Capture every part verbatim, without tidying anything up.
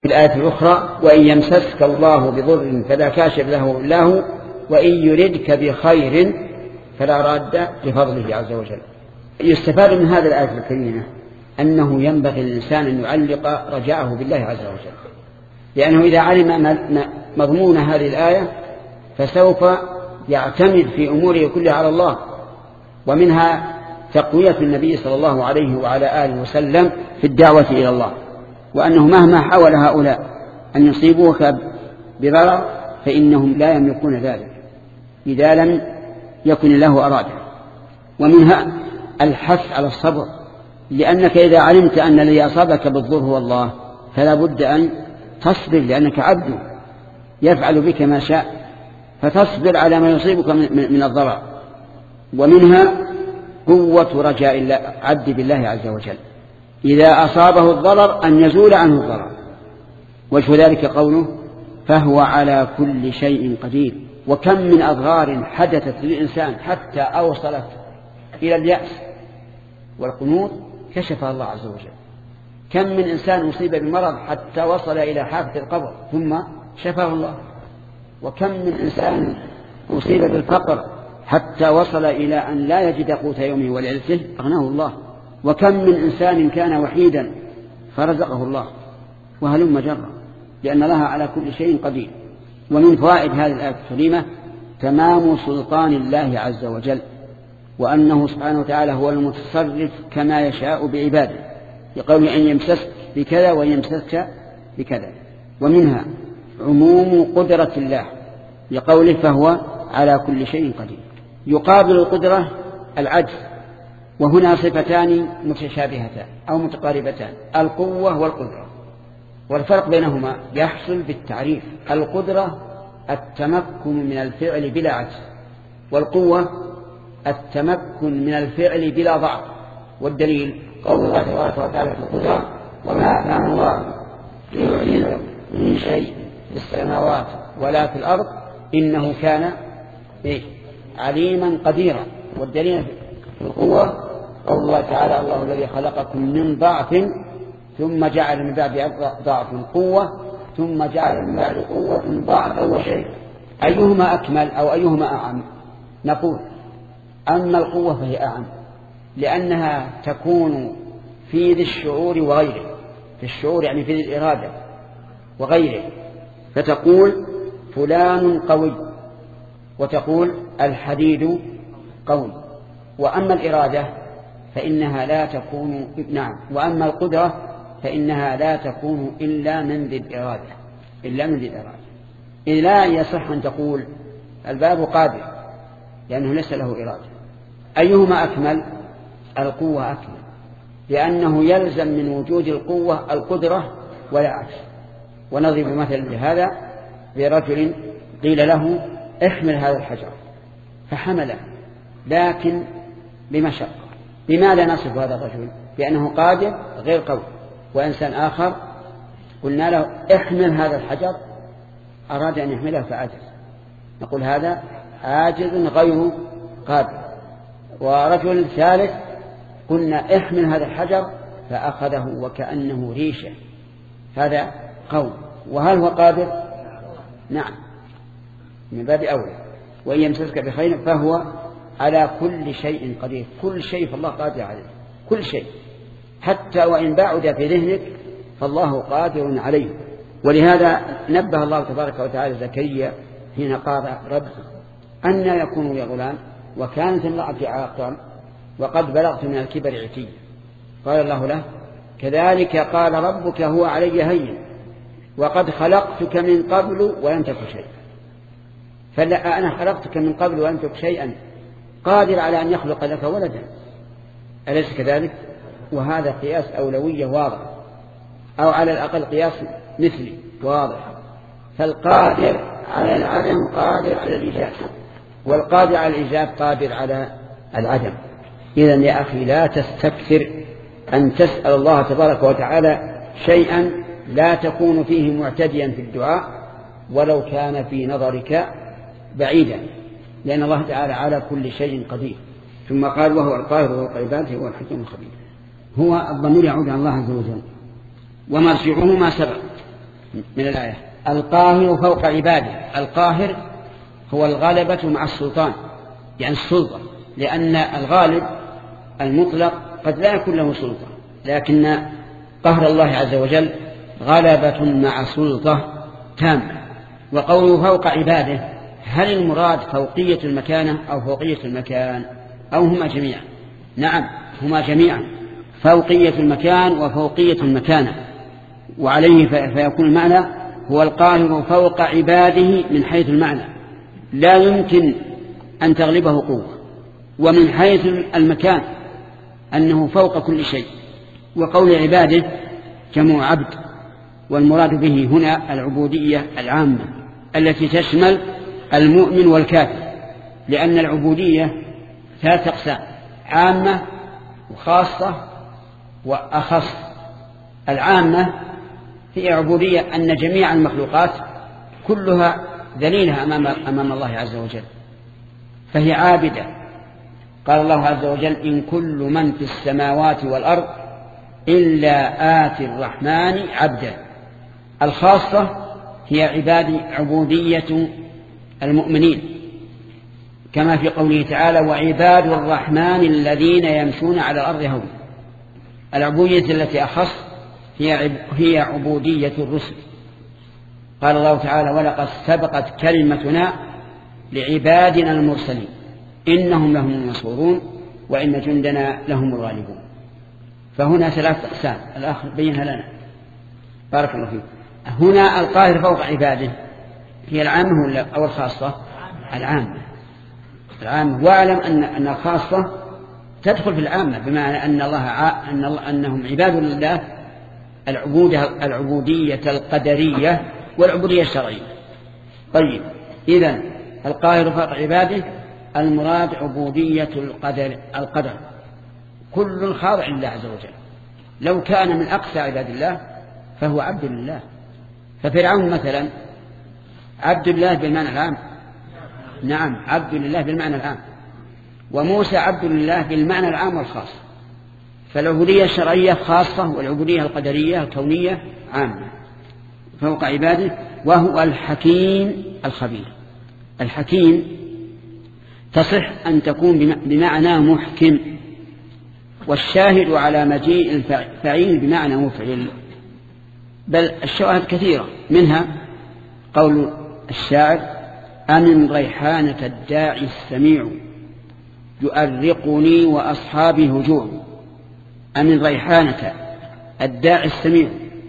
الآية الأخرى وإن يمسسك الله بضر فلا كاشف له إلا هو وإن يردك بخير فلا راد لفضله عز وجل. يستفاد من هذا الآية الكريمة أنه ينبغي للإنسان أن يعلق رجاءه بالله عز وجل، لأنه إذا علم مضمون هذه الآية فسوف يعتمد في أموره كلها على الله. ومنها تقوية النبي صلى الله عليه وعلى آله وسلم في الدعوة إلى الله، وأنه مهما حاول هؤلاء أن يصيبوك بضرر فإنهم لا يملكون ذلك إذا لم يكن الله أراده. ومنها الحث على الصبر، لأنك إذا علمت أن الذي أصابك بالضر هو الله فلا بد أن تصبر، لأنك عبد يفعل بك ما شاء، فتصبر على ما يصيبك من الضرر. ومنها قوة رجاء العبد بالله عز وجل إذا أصابه الضرر أن يزول عنه الضرر. وجه ذلك قوله فهو على كل شيء قدير. وكم من أضرار حدثت للإنسان حتى أوصلت إلى اليأس والقنوط كشفها الله عز وجل. كم من إنسان أصيب بمرض حتى وصل إلى حافة القبر ثم شفاه الله. وكم من إنسان أصيب بالفقر حتى وصل إلى أن لا يجد قوت يومه وليلته أغناه الله. وكم من إنسان كان وحيدا فرزقه الله. وهلم جرا، لأن الله على كل شيء قدير. ومن فوائد هذه الآية الكريمة تمام سلطان الله عز وجل، وأنه سبحانه وتعالى هو المتصرف كما يشاء بعباده، يقول أن يمسسك بكذا ويمسسك بكذا. ومنها عموم قدرة الله لقوله فهو على كل شيء قدير. يقابل القدرة العجز، وهنا صفتان متشابهتان أو متقاربتان، القوة والقدرة. والفرق بينهما يحصل بالتعريف. القدرة التمكن من الفعل بلا عجز، والقوة التمكن من الفعل بلا ضعف. والدليل قول الله تبارك وتعالى في القدرة وما كان الله ليعجزه من شيء في السماوات ولا في الأرض إنه كان عليما قديرا. والدليل في القوة قول الله تعالى الله الذي خلقكم من ضعف ثم جعل من بعد ضعف قوة ثم جعل من بعد قوة ضعفا وشيئا. أيهما أكمل أو أيهما أعم؟ نقول أما القوة فهي أعم، لأنها تكون في ذي الشعور وغيره. في الشعور يعني في ذي الإرادة وغيره، فتقول فلان قوي وتقول الحديد قوي. وأما الإرادة فإنها لا تكون نعم وأما القدرة فإنها لا تكون إلا من ذي الإرادة إلا من ذي الإرادة. إذ لا يصح أن تقول الباب قادر لأنه ليس له إرادة. أيهما أكمل؟ القوة أكمل، لأنه يلزم من وجود القوة القدرة ولا عكس. ونضرب مثل لهذا برجل قيل له احمل هذا الحجر فحمله لكن بمشقة. لماذا نصف هذا الرجل؟ لأنه قادر غير قوي. وإنسان آخر قلنا له احمل هذا الحجر أراد أن يحمله فعجز، نقول هذا عاجز غير قادر. ورجل ثالث قلنا احمل هذا الحجر فأخذه وكأنه ريشة، هذا قوي. وهل هو قادر؟ نعم من باب أولى. وإن يمسسك بخير فهو على كل شيء قدير. كل شيء فالله قادر عليه، كل شيء حتى وإن بعد في ذهنك فالله قادر عليه. ولهذا نبه الله تبارك وتعالى زكريا حين قال رب أن يكون لي غلام وكانت امرأتي عاقرا وقد بلغت من الكبر عتيا. قال الله له كذلك قال ربك هو علي هين وقد خلقتك من قبل ولم تك شيئا. فلا أنا خلقتك من قبل ولم تك شيئا قادر على أن يخلق لك ولدا، أليس كذلك؟ وهذا قياس أولوية واضح، أو على الأقل قياس مثلي واضح. فالقادر على العدم قادر على الإيجاد، والقادر على الإيجاد قادر على العدم. إذن يا أخي لا تستكثر أن تسأل الله تبارك وتعالى شيئا لا تكون فيه معتديا في الدعاء ولو كان في نظرك بعيدا، لأن الله تعالى على كل شيء قدير. ثم قال وهو القاهر وهو عباده هو الحكيم الخبير. هو الضمير يعود على الله عز وجل ومرجعه ما سبق، من الآية. القاهر فوق عباده. القاهر هو الغلبة مع السلطان، يعني السلطة، لأن الغالب المطلق قد لا يكون له سلطة، لكن قهر الله عز وجل غلبة مع سلطة تامة. وقوله فوق عباده، هل المراد فوقية المكانة أو فوقية المكان أو هما جميعا؟ نعم، هما جميعا، فوقية المكان وفوقية المكانة. وعليه فيكون المعنى هو القاهر فوق عباده من حيث المعنى، لا يمكن أن تغلبه قوة، ومن حيث المكان أنه فوق كل شيء. وقول عباده جمع عبد، والمراد به هنا العبودية العامة التي تشمل المؤمن والكافر، لأن العبودية ثلاث أقسام: عامة وخاصة وأخص. العامة هي عبودية أن جميع المخلوقات كلها ذليلة أمام, أمام الله عز وجل، فهي عابدة. قال الله عز وجل: إن كل من في السماوات والأرض إلا آتي الرحمن عبدا. الخاصة هي عباد عبودية المؤمنين، كما في قوله تعالى: وعباد الرحمن الذين يمشون على الأرض هونا. العبودية التي أخص هي هي عبودية الرسل. قال الله تعالى: ولقد سبقت كلمتنا لعبادنا المرسلين إنهم لهم المنصورون وإن جندنا لهم الغالبون. فهنا ثلاث أقسام، الآخر بينها لنا. بارك الله فيك. هنا القاهر فوق عباده هي العامة أو الخاصة؟ العامة. العامة. واعلم أن أن الخاصة تدخل في العامة، بمعنى أن الله ع... أن الله أنهم عباد لله العبودية العبودية القدرية والعبودية الشرعية. طيب، إذن القاهر فوق عباده المراد عبودية القدر القدر كل خاضع لله عز وجل. لو كان من أقصى عباد الله فهو عبد لله. ففرعون مثلا عبد الله بالمعنى العام، نعم عبد لله بالمعنى العام، وموسى عبد لله بالمعنى العام والخاص. فالعبودية الشرعية خاصة، والعبودية القدرية الكونية عامة فوق عباده. وهو الحكيم الخبير. الحكيم تصح أن تكون بمعنى محكم، والشاهد على مجيء الفعيل بمعنى مفعل، بل الشواهد كثيرة، منها قول الشاعر: أمن ريحانة الداعي السميع يؤرقني وأصحابي هجوع. أمن ريحانة الداعي السميع.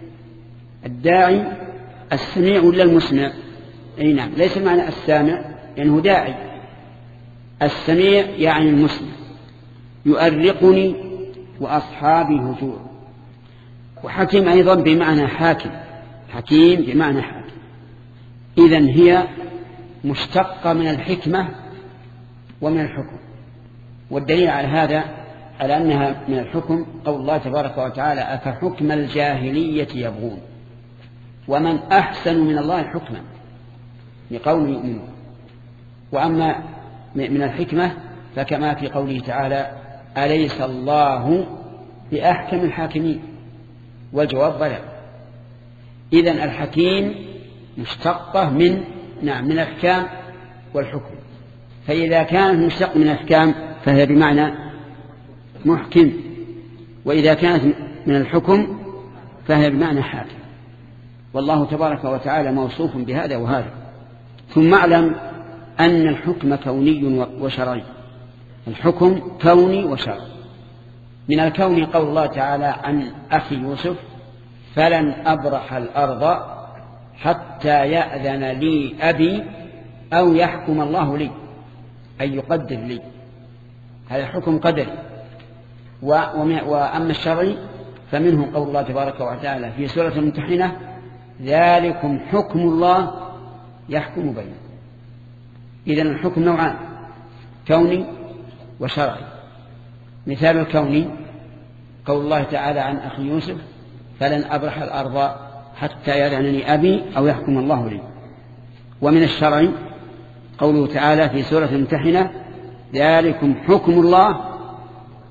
الداعي السميع ولا المسمع؟ أي نعم، ليس معنى السامع لأنه داعي، السميع يعني المسمع. يؤرقني وأصحابي هجوع. وحكيم أيضا بمعنى حاكم، حكيم بمعنى حاكم. إذن هي مشتقة من الحكمة ومن الحكم. والدليل على هذا على أنها من الحكم قول الله تبارك وتعالى: أفحكم الجاهلية يبغون ومن أحسن من الله حكما لقوم يؤمنون. وأما من الحكمة فكما في قوله تعالى: أليس الله بأحكم الحاكمين؟ والجواب بلى. إذن الحكيم مشتقة من نعم من الأحكام والحكم. فإذا كانت مشتقة من الأحكام فهي بمعنى محكم، وإذا كانت من الحكم فهي بمعنى حاكم. والله تبارك وتعالى موصوف بهذا وهذا. ثم اعلم أن الحكم كوني وشرعي. الحكم كوني وشرعي. من الكون قول الله تعالى عن أخي يوسف: فلن أبرح الأرض حتى يأذن لي أبي أو يحكم الله لي، أي يقدر لي. هذا حكم قدري. وأما الشرعي فمنه قول الله تبارك وتعالى في سورة الممتحنة: ذلكم حكم الله يحكم بينكم. إذن الحكم نوعان: كوني وشرعي. مثال الكوني قول الله تعالى عن أخي يوسف: فلن أبرح الأرض حتى يأذنني أبي أو يحكم الله لي. ومن الشرع قوله تعالى في سورة الممتحنة: ذلكم حكم الله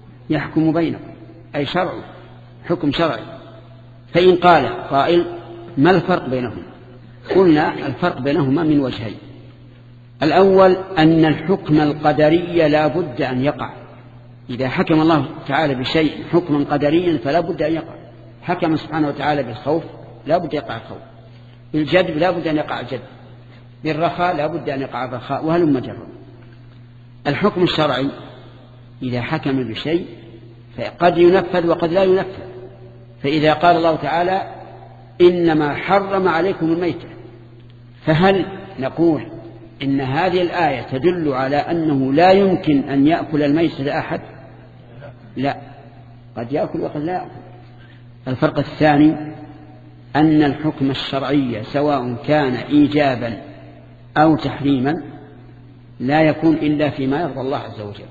يحكم بينكم، أي شرع، حكم شرعي. فإن قال قائل: ما الفرق بينهما؟ قلنا الفرق بينهما من وجهين. الأول أن الحكم القدري لا بد أن يقع. إذا حكم الله تعالى بشيء حكما قدريا فلا بد أن يقع. حكم سبحانه وتعالى بالخوف لا بد يقع الخوف، بالجدب لا بد أن يقع الجدب، بالرخاء لا بد أن يقع الرخاء، وهلم جرا. الحكم الشرعي إذا حكم بشيء فقد ينفذ وقد لا ينفذ. فإذا قال الله تعالى إنما حرم عليكم الميتة، فهل نقول إن هذه الآية تدل على أنه لا يمكن أن يأكل الميتة أحد؟ لا، قد يأكل وقد لا يأكل. الفرق الثاني أن الحكم الشرعي سواء كان إيجابا أو تحريما لا يكون إلا فيما يرضى الله عز وجل.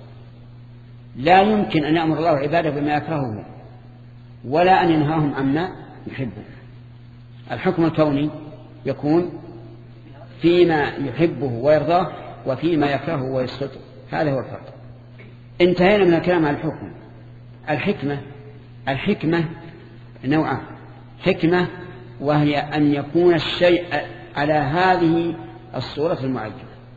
لا يمكن أن يأمر الله عباده بما يكرهه ولا أن ينهاهم عما يحبه. الحكم الكوني يكون فيما يحبه ويرضاه وفيما يكرهه ويسخطه، هذا هو الفرق. انتهينا من الكلام عن الحكم. الحكمة الحكمة نوعان: حكمة وهي أن يكون الشيء على هذه الصورة المعينة،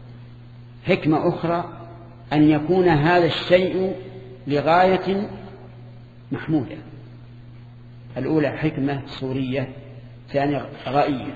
حكمة أخرى أن يكون هذا الشيء لغاية محمودة. الأولى حكمة صورية، ثانية غائية.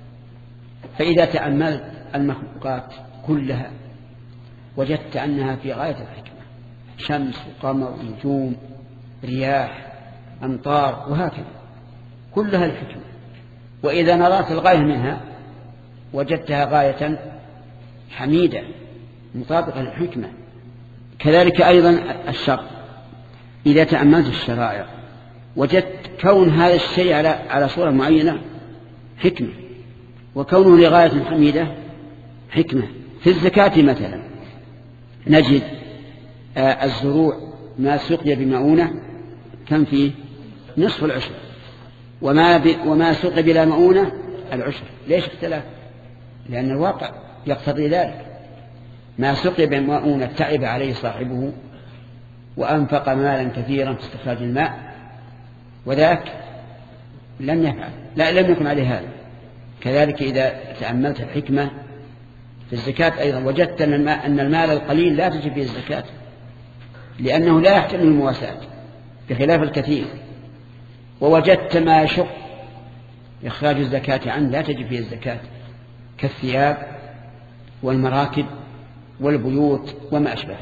فإذا تأملت المخلوقات كلها وجدت أنها في غاية الحكمة: شمس وقمر ونجوم رياح أمطار وهكذا، كلها الحكمة. وإذا نظرت الغاية منها وجدتها غاية حميدة مطابقة للحكمة. كذلك أيضا الشرع، إذا تأملت الشرائع وجدت كون هذا الشيء على على صورة معينة حكمة، وكونه لغاية حميدة حكمة. في الزكاة مثلا نجد آه الزروع ما سقي بمؤونة كم فيه؟ نصف العشر، وما, ب... وما سقي بلا مؤونة العشر. ليش اختلاف؟ لأن الواقع يقتضي ذلك. ما سقي بمؤونة تعب عليه صاحبه وأنفق مالا كثيرا في استخراج الماء وذاك لم يفعل، لا لم يكن عليه هذا. كذلك إذا تأملت الحكمة في الزكاة أيضا وجدت أن المال القليل لا تجب فيه الزكاة لأنه لا يحتمل المواساة بخلاف الكثير. ووجدت ما يشق إخراج الزكاة عنه لا تجب فيه الزكاة كالثياب والمراكب والبيوت وما أشبه.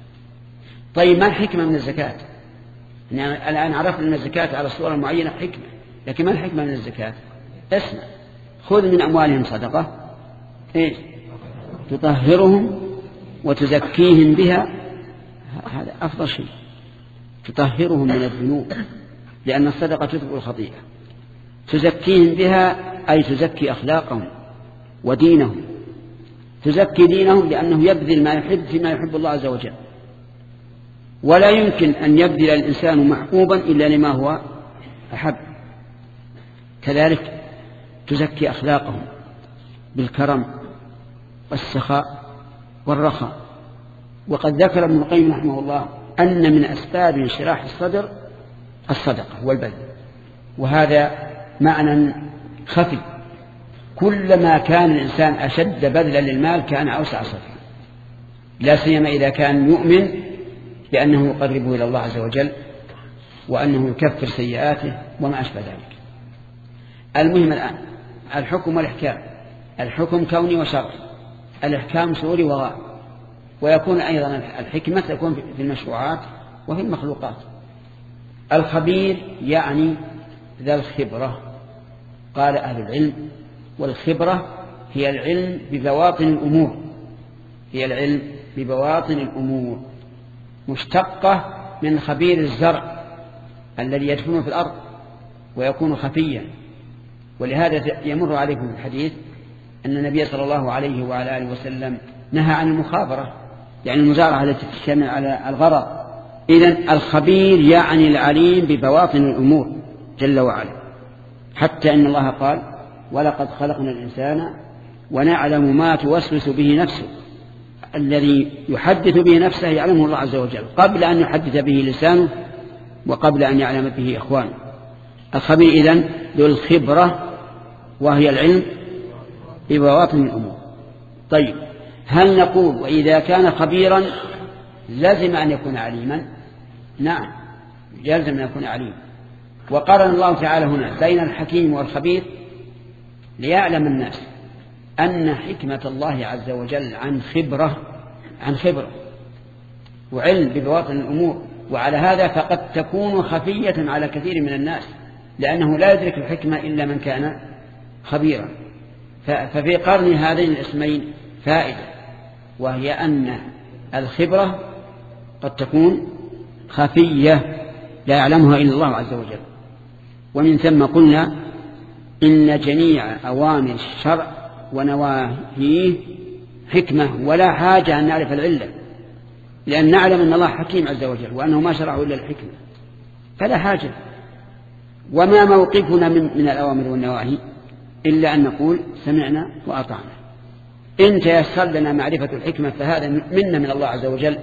طيب ما الحكمة من الزكاة؟ يعني الآن عرفنا أن الزكاة على صورة معينة حكمة، لكن ما الحكمة من الزكاة؟ اسمع: خذ من أموالهم صدقة إيه؟ تطهرهم وتزكيهم بها، هذا أفضل شيء، تطهرهم من الذنوب لأن الصدقة تذكر الخطيئة. تزكيهم بها أي تزكي أخلاقهم ودينهم، تزكي دينهم لأنه يبذل ما يحب فيما يحب الله عز وجل. ولا يمكن أن يبذل الإنسان محبوبا إلا لما هو أحب. كذلك تزكي أخلاقهم بالكرم والسخاء والرخاء. وقد ذكر ابن القيم رحمه الله أن من أسباب انشراح الصدر الصدقة والبذل، وهذا معنى خفي. كلما كان الإنسان أشد بذلا للمال كان أوسع صدرا، لا سيما إذا كان يؤمن بأنه يقربه إلى الله عز وجل وأنه يكفر سيئاته وما أشبه ذلك. المهم الآن الحكم والإحكام. الحكم كوني وشرعي، الإحكام سوري وغائي. ويكون أيضا الحكمة تكون في المشروعات وفي المخلوقات. الخبير يعني ذا الخبرة، قال أهل العلم: والخبرة هي العلم ببواطن الأمور، هي العلم ببواطن الأمور، مشتقة من خبير الزرع الذي يدفن في الأرض ويكون خفيا. ولهذا يمر عليكم الحديث أن النبي صلى الله عليه وعلى آله وسلم نهى عن المخابرة، يعني المزارعة التي تشتمل على الغرض. إذن الخبير يعني العليم ببواطن الأمور جل وعلا، حتى إن الله قال: ولقد خلقنا الإنسان ونعلم ما توسوس به نفسه. الذي يحدث به نفسه يعلمه الله عز وجل قبل أن يحدث به لسانه وقبل أن يعلم به إخوانه. الخبير إذن ذو الخبرة وهي العلم ببواطن الأمور. طيب، هل نقول وإذا كان خبيرا لازم أن يكون عليما؟ نعم، يلزم أن يكون عليما. وقارن الله تعالى هنا بين الحكيم والخبير ليعلم الناس أن حكمة الله عز وجل عن خبرة عن خبرة وعلم ببواطن الأمور، وعلى هذا فقد تكون خفية على كثير من الناس، لأنه لا يدرك الحكمة إلا من كان خبيرا. ففي قرن هذين الاسمين فائدة، وهي أن الخبرة قد تكون خفية لا يعلمها إلا الله عز وجل. ومن ثم قلنا إن جميع أوامر الشرع ونواهيه حكمة، ولا حاجة أن نعرف العلة، لأن نعلم أن الله حكيم عز وجل وأنه ما شرعه إلا الحكمة، فلا حاجة. وما موقفنا من, من الأوامر والنواهي إلا أن نقول سمعنا وأطعنا. إن تيسر لنا معرفة الحكمة فهذا منا من الله عز وجل،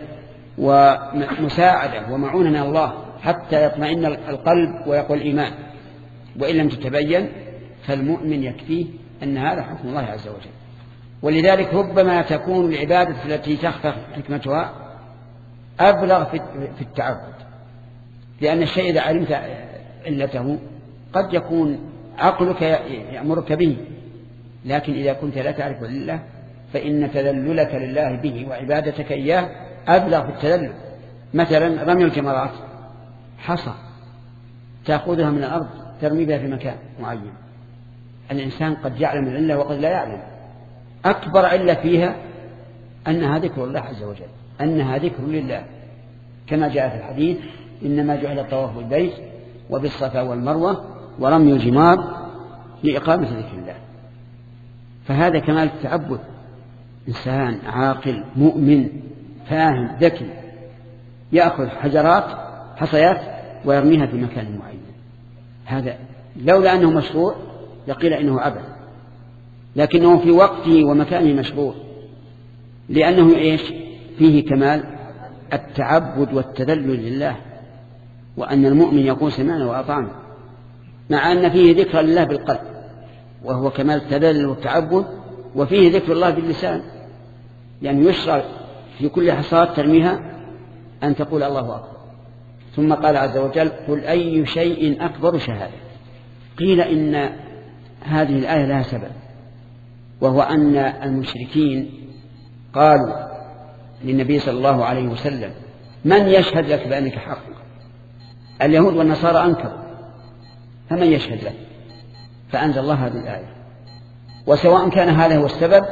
ومساعدة ومعونة من الله حتى يطمئن القلب ويقول الإيمان. وإن لم تتبين فالمؤمن يكفيه أن هذا حكم الله عز وجل. ولذلك ربما تكون العبادة التي تخفى حكمتها أبلغ في التعبد، لأن الشيء إذا علمت علته قد يكون عقلك يأمرك به، لكن إذا كنت لا تعرف لله فإن تذللك لله به وعبادتك إياه أبلغ في التذلل. مثلا رمي الجمرات، حصى تأخذها من الأرض ترمي بها في مكان معين، الإنسان قد يعلم العلة وقد لا يعلم. أكبر علة فيها أنها ذكر الله عز وجل، أنها ذكر لله، كما جاء في الحديث إنما جعل الطواف بالبيت وبالصفا والمروة ورمي الجمار لإقامة ذكر الله. فهذا كمال التعبد، إنسان عاقل مؤمن فاهم ذكي يأخذ حجرات حصيات ويرميها في مكان معين. هذا لولا أنه مشروع لقيل إنه عبث، لكنه في وقته ومكانه مشروع، لأنه إيش فيه كمال التعبد والتذلل لله، وأن المؤمن يقول سمعنا وأطعنا، مع أن فيه ذكر لله بالقلب وهو كمال التذلل والتعبد، وفيه ذكر الله باللسان، يعني يشرع في كل حصاة ترميها أن تقول الله أكبر. ثم قال عز وجل قل أي شيء أكبر شهادة. قيل إن هذه الآية لها سبب، وهو أن المشركين قالوا للنبي صلى الله عليه وسلم من يشهد لك بأنك حق؟ اليهود والنصارى أنكروا، فمن يشهد لك؟ فأنزل الله هذه الآية. وسواء كان هذا هو السبب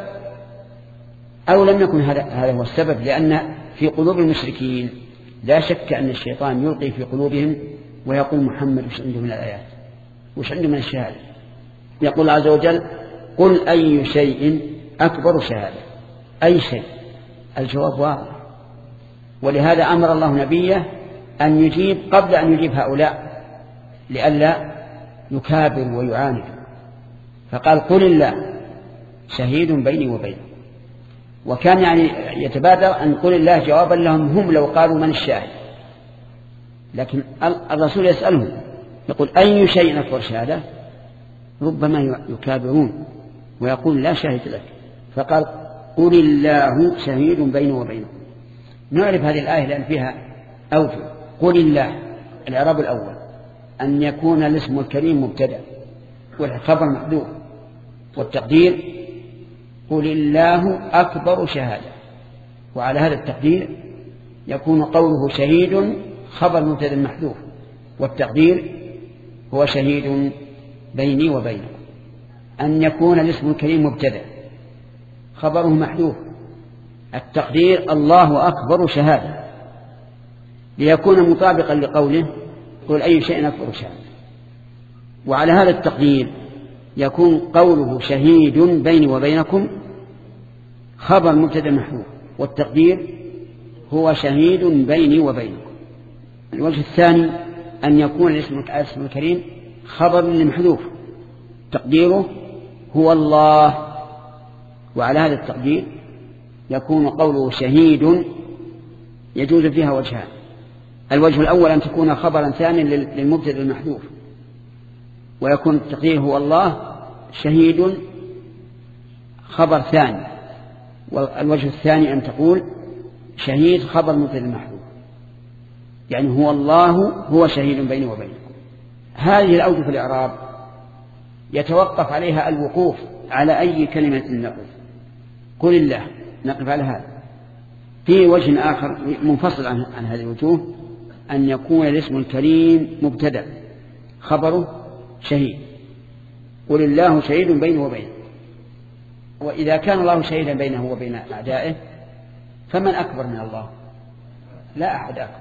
أو لم يكن هذا هو السبب، لأن في قلوب المشركين لا شك أن الشيطان يلقي في قلوبهم ويقول محمد وش عنده من الآيات وش عنده من الشهادة. يقول عز وجل قل أي شيء أكبر شهادة، أي شيء، الجواب واضح. ولهذا أمر الله نبيه أن يجيب قبل أن يجيب هؤلاء لئلا يكابر ويعاند، فقال قل الله شهيد بيني وبينكم. وكان يعني يتبادر أن قل الله جوابا لهم هم لو قالوا من الشاهد، لكن الرسول يسألهم يقول أي شيء أكبر شهادة، ربما يكابرون ويقول لا شاهد لك، فقال قل الله شهيد بيني وبينكم. نعرف هذه الآية لأن فيها أوجه. قل الله الإعراب الأول أن يكون الاسم الكريم مبتدأ والخبر محذوف، والتقدير قل الله أكبر شهادة، وعلى هذا التقدير يكون قوله شهيد خبر مبتدأ محذوف، والتقدير هو شهيد بيني وبينكم. أن يكون الاسم الكريم مبتدأ خبره محذوف، التقدير الله أكبر شهادة، ليكون مطابقا لقوله قل أي شيء أكبر شهادة. وعلى هذا التقدير يكون قوله شهيد بيني وبينكم خبر مبتدأ محذوف، والتقدير هو شهيد بيني وبينكم. الوجه الثاني أن يكون الاسم الكريم خبر لمحذوف، تقديره هو الله، وعلى هذا التقدير يكون قوله شهيد يجوز فيها وجهان. الوجه الأول أن تكون خبرا ثانيا للمبتدأ المحذوف، ويكون التقدير هو الله، شهيد خبر ثاني، والوجه الثاني أن تقول شهيد خبر مبتدأ محذوف، يعني هو الله هو شهيد بيني وبينكم. هذه الأوجه في الإعراب يتوقف عليها الوقوف على أي كلمة نقف. قل الله نقف على هذا. في وجه آخر منفصل عن, عن هذه الوجوه أن يكون الاسم الكريم مبتدأ خبره شهيد. قل الله شهيد بينه وبينه. وإذا كان الله شهيدا بينه وبين أعدائه فمن أكبر من الله؟ لا أحد أكبر.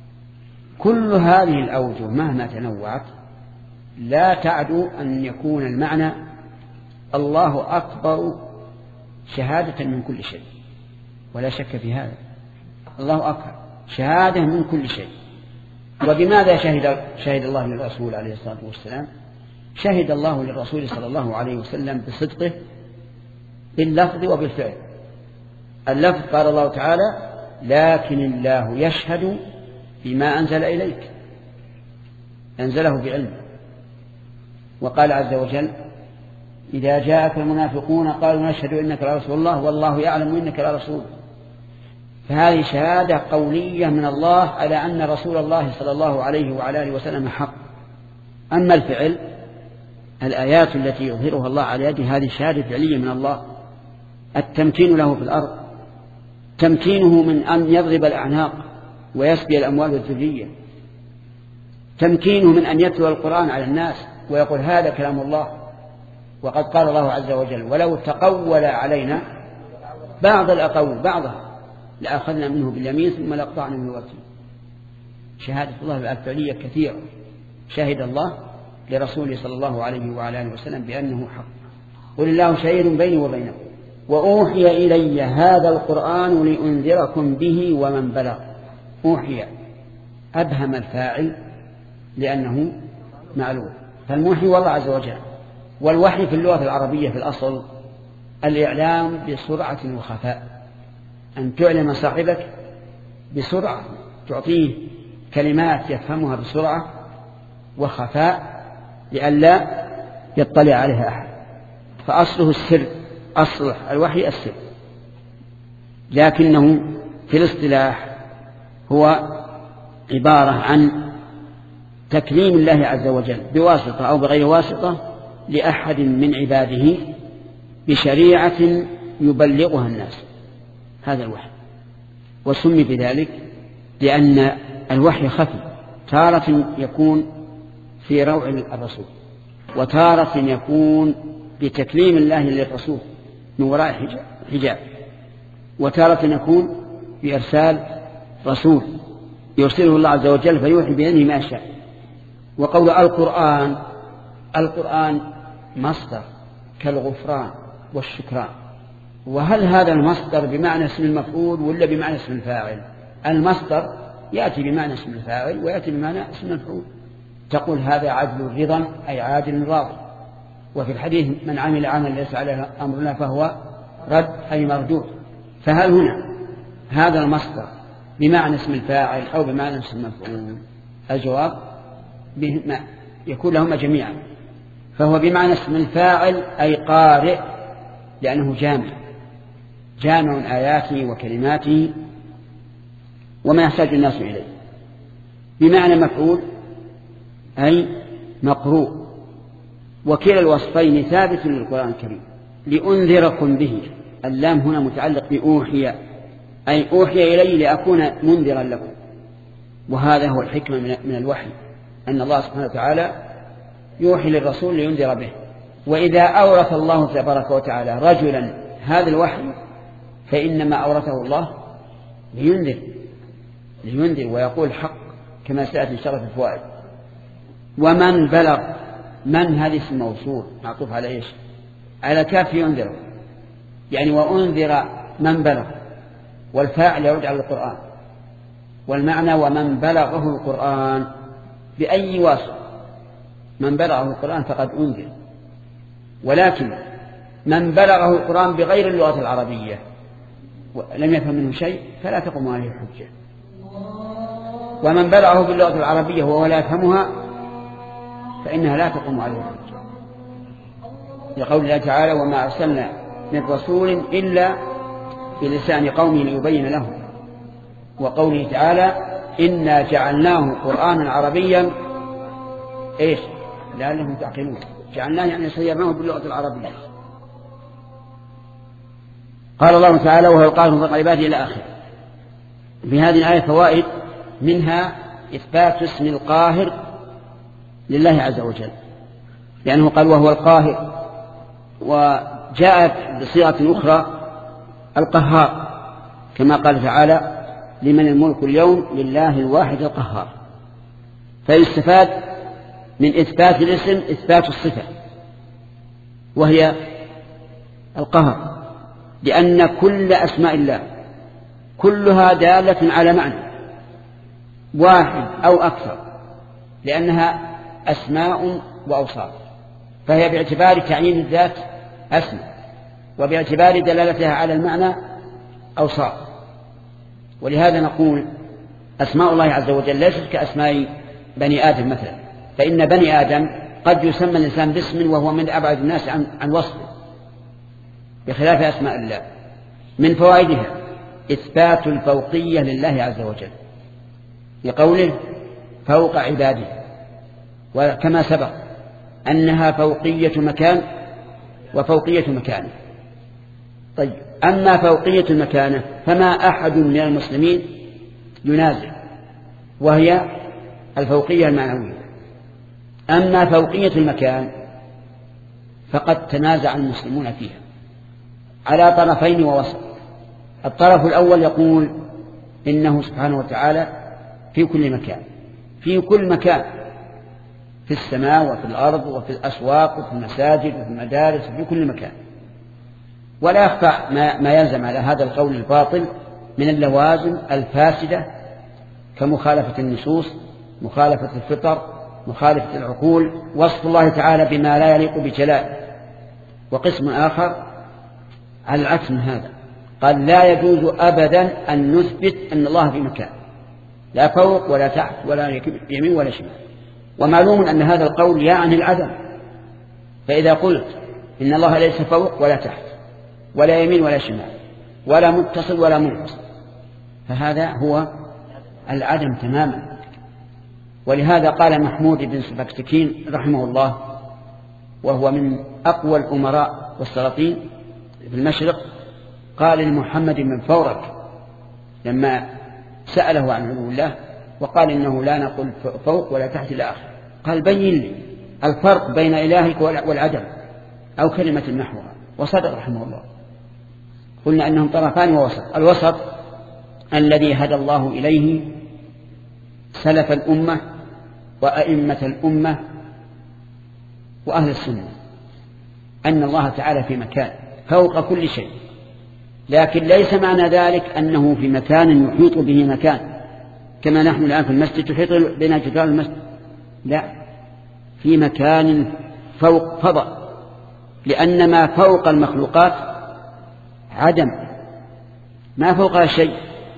كل هذه الأوجه مهما تنوعت لا تعدو أن يكون المعنى الله أكبر شهادة من كل شيء، ولا شك في هذا. الله أكبر شهادة من كل شيء. وبماذا شهد, شهد الله للرسول عليه الصلاة والسلام؟ شهد الله للرسول صلى الله عليه وسلم بصدقه باللفظ وبالفعل. اللفظ قال الله تعالى لكن الله يشهد بما أنزل إليك، أنزله بعلمه. وقال عز وجل إذا جاءك المنافقون قالوا نشهد إنك لرسول الله والله يعلم إنك لرسول. فهذه شهادة قولية من الله على أن رسول الله صلى الله عليه وعلى آله وسلم حق. أما الفعل الآيات التي يظهرها الله على يده هذه شهادة فعلية من الله. التمكين له في الأرض، تمكينه من أن يضرب الأعناق ويسبي الأموال والذرية، تمكينه من أن يتلو القرآن على الناس ويقول هذا كلام الله. وقد قال الله عز وجل ولو تقول علينا بعض الأقول بعضها لأخذنا منه باليمين ثم لقطعنا منه الوتين. شهادة الله الفعلية كثيرة. شهد الله لرسوله صلى الله عليه وعلى آله وسلم بأنه حق. قل الله شهيد بيني وبينكم وأوحي إلي هذا القرآن لأنذركم به ومن بلغ. أوحي أبهم الفاعل لأنه معلوم، فالموحي والله عز وجل. والوحي في اللغة العربية في الأصل الإعلام بسرعة وخفاء، أن تعلم صاحبك بسرعة، تعطيه كلمات يفهمها بسرعة وخفاء لئلا يطلع عليها أحد. فأصله السر، أصل الوحي السر، لكنه في الاصطلاح هو عبارة عن تكليم الله عز وجل بواسطة أو بغير واسطة لأحد من عباده بشريعة يبلغها الناس. هذا الوحي. وسمي بذلك لأن الوحي خفي، تارة يكون في روع الرسول وتارة يكون بتكليم الله للرسول من وراء حجاب، وتارة يكون بإرسال رسول يرسله الله عز وجل فيوحي بأنه ما شاء. وقول القرآن، القرآن مصدر كالغفران والشكران. وهل هذا المصدر بمعنى اسم المفعول ولا بمعنى اسم الفاعل؟ المصدر يأتي بمعنى اسم الفاعل ويأتي بمعنى اسم المفعول. تقول هذا عدل رضا أي عادل راضي. وفي الحديث من عمل عملا ليس عليه أمرنا فهو رد أي مردود. فهل هنا هذا المصدر بمعنى اسم الفاعل أو بمعنى اسم المفعول؟ الجواب بهما، يكون لهما جميعا. فهو بمعنى اسم الفاعل أي قارئ، لأنه جامع جامع آياته وكلماته وما يحتاج الناس إليه. بمعنى مفعول أي مقروء. وكلا الوصفين ثابت للقرآن الكريم. لأنذركم به، اللام هنا متعلق بأوحي أي أوحي إلي لأكون منذرا لكم. وهذا هو الحكمة من الوحي، أن الله سبحانه وتعالى يوحي للرسول لينذر به. وإذا أورث الله تبارك وتعالى رجلا هذا الوحي فإنما أورثه الله لينذر لينذر ويقول حق كما سأتي شرف الفوائد. ومن بلغ، من هذه اسم موصول معطوف على إيش؟ على كاف ينذر، يعني وأنذر من بلغ، والفاعل يرجع على القرآن. والمعنى ومن بلغه القرآن بأي واسطة، من بلغه القرآن فقد أنذر. ولكن من بلغه القرآن بغير اللغة العربية ولم يفهم منه شيء فلا تقوم عليه الحجة. ومن بلغه باللغة العربية وهو لا يفهمها فإنها لا تقوم عليه الحجة. لقول الله تعالى وما أرسلنا من رسول إلا بلسان قومه ليبين لهم، وقوله تعالى إنا جعلناه قرآنا عربيا إيش لعلهم تعقلون، جعلناه يعني سيرناه باللغة العربية. قال الله تعالى وهو القاهر فوق عباده إلى آخره. في هذه الآية فوائد، منها إثبات اسم القاهر لله عز وجل، لأنه قال وهو القاهر، وجاءت بصيغة أخرى القهار كما قال تعالى لمن الملك اليوم لله الواحد القهار. فيستفاد من إثبات الاسم إثبات الصفة وهي القهر، لأن كل أسماء الله كلها دالة على معنى واحد أو أكثر، لأنها أسماء وأوصاف، فهي باعتبار تعيين الذات أسماء، وباعتبار دلالتها على المعنى أوصاف. ولهذا نقول أسماء الله عز وجل ليست كأسماء بني آدم مثلا، فإن بني آدم قد يسمى الإنسان باسم وهو من أبعد الناس عن, عن وصفه، بخلاف أسماء الله. من فوائدها إثبات الفوقية لله عز وجل لقوله فوق عباده، وكما سبق أنها فوقية مكان وفوقية مكانه. طيب أما فوقية المكانة فما أحد من المسلمين ينازع، وهي الفوقية المعنوية. أما فوقية المكان فقد تنازع المسلمون فيها على طرفين ووسط. الطرف الأول يقول إنه سبحانه وتعالى في كل مكان، في كل مكان، في السماء وفي الأرض وفي الأسواق وفي المساجد وفي المدارس وفي كل مكان. ولا يخفى ما يلزم على هذا القول الباطل من اللوازم الفاسدة كمخالفة النصوص، مخالفة الفطر، مخالفة العقول، وصف الله تعالى بما لا يليق بجلاله. وقسم آخر على العكس من هذا، قال لا يجوز أبدا أن نثبت أن الله في مكان، لا فوق ولا تحت ولا يمين ولا شمال. ومعلوم أن هذا القول يعني العدم، فإذا قلت إن الله ليس فوق ولا تحت ولا يمين ولا شمال ولا متصل ولا منفصل فهذا هو العدم تماما. ولهذا قال محمود بن سبكتكين رحمه الله، وهو من أقوى الأمراء والسلاطين في المشرق، قال لمحمد بن فورك لما سأله عن علو الله وقال إنه لا نقول فوق ولا تحت إلى آخره، قال بين لي الفرق بين إلهك والعدم أو كلمة نحوها، وصدق رحمه الله. قلنا أنهم طرفان ووسط. الوسط الذي هدى الله إليه سلف الأمة وأئمة الأمة وأهل السنة، أن الله تعالى في مكان فوق كل شيء، لكن ليس معنى ذلك أنه في مكان يحيط به مكان كما نحن الآن في المسجد تحيط بنا جدار المسجد، لا، في مكان فوق فضاء، لأن ما فوق المخلوقات عدم، ما فوقها شيء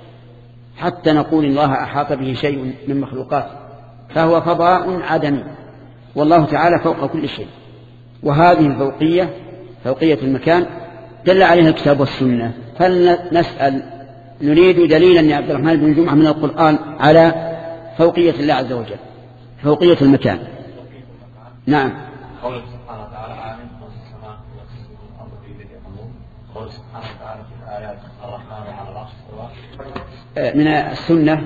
حتى نقول الله أحاط به شيء من مخلوقاته، فهو فضاء عدمي، والله تعالى فوق كل شيء. وهذه الفوقية فوقية المكان دل عليها الكتاب والسنة. فلنسأل نريد دليلا لعبد الرحمن بن جمعة من القرآن على فوقية الله عز وجل، فوقية المكان. نعم. قوله سبحانه وتعالى عالم السماء والأرض في ذي الأمور، قوله سبحانه وتعالى في الآيات الرحمن على العرش استوى. من السنة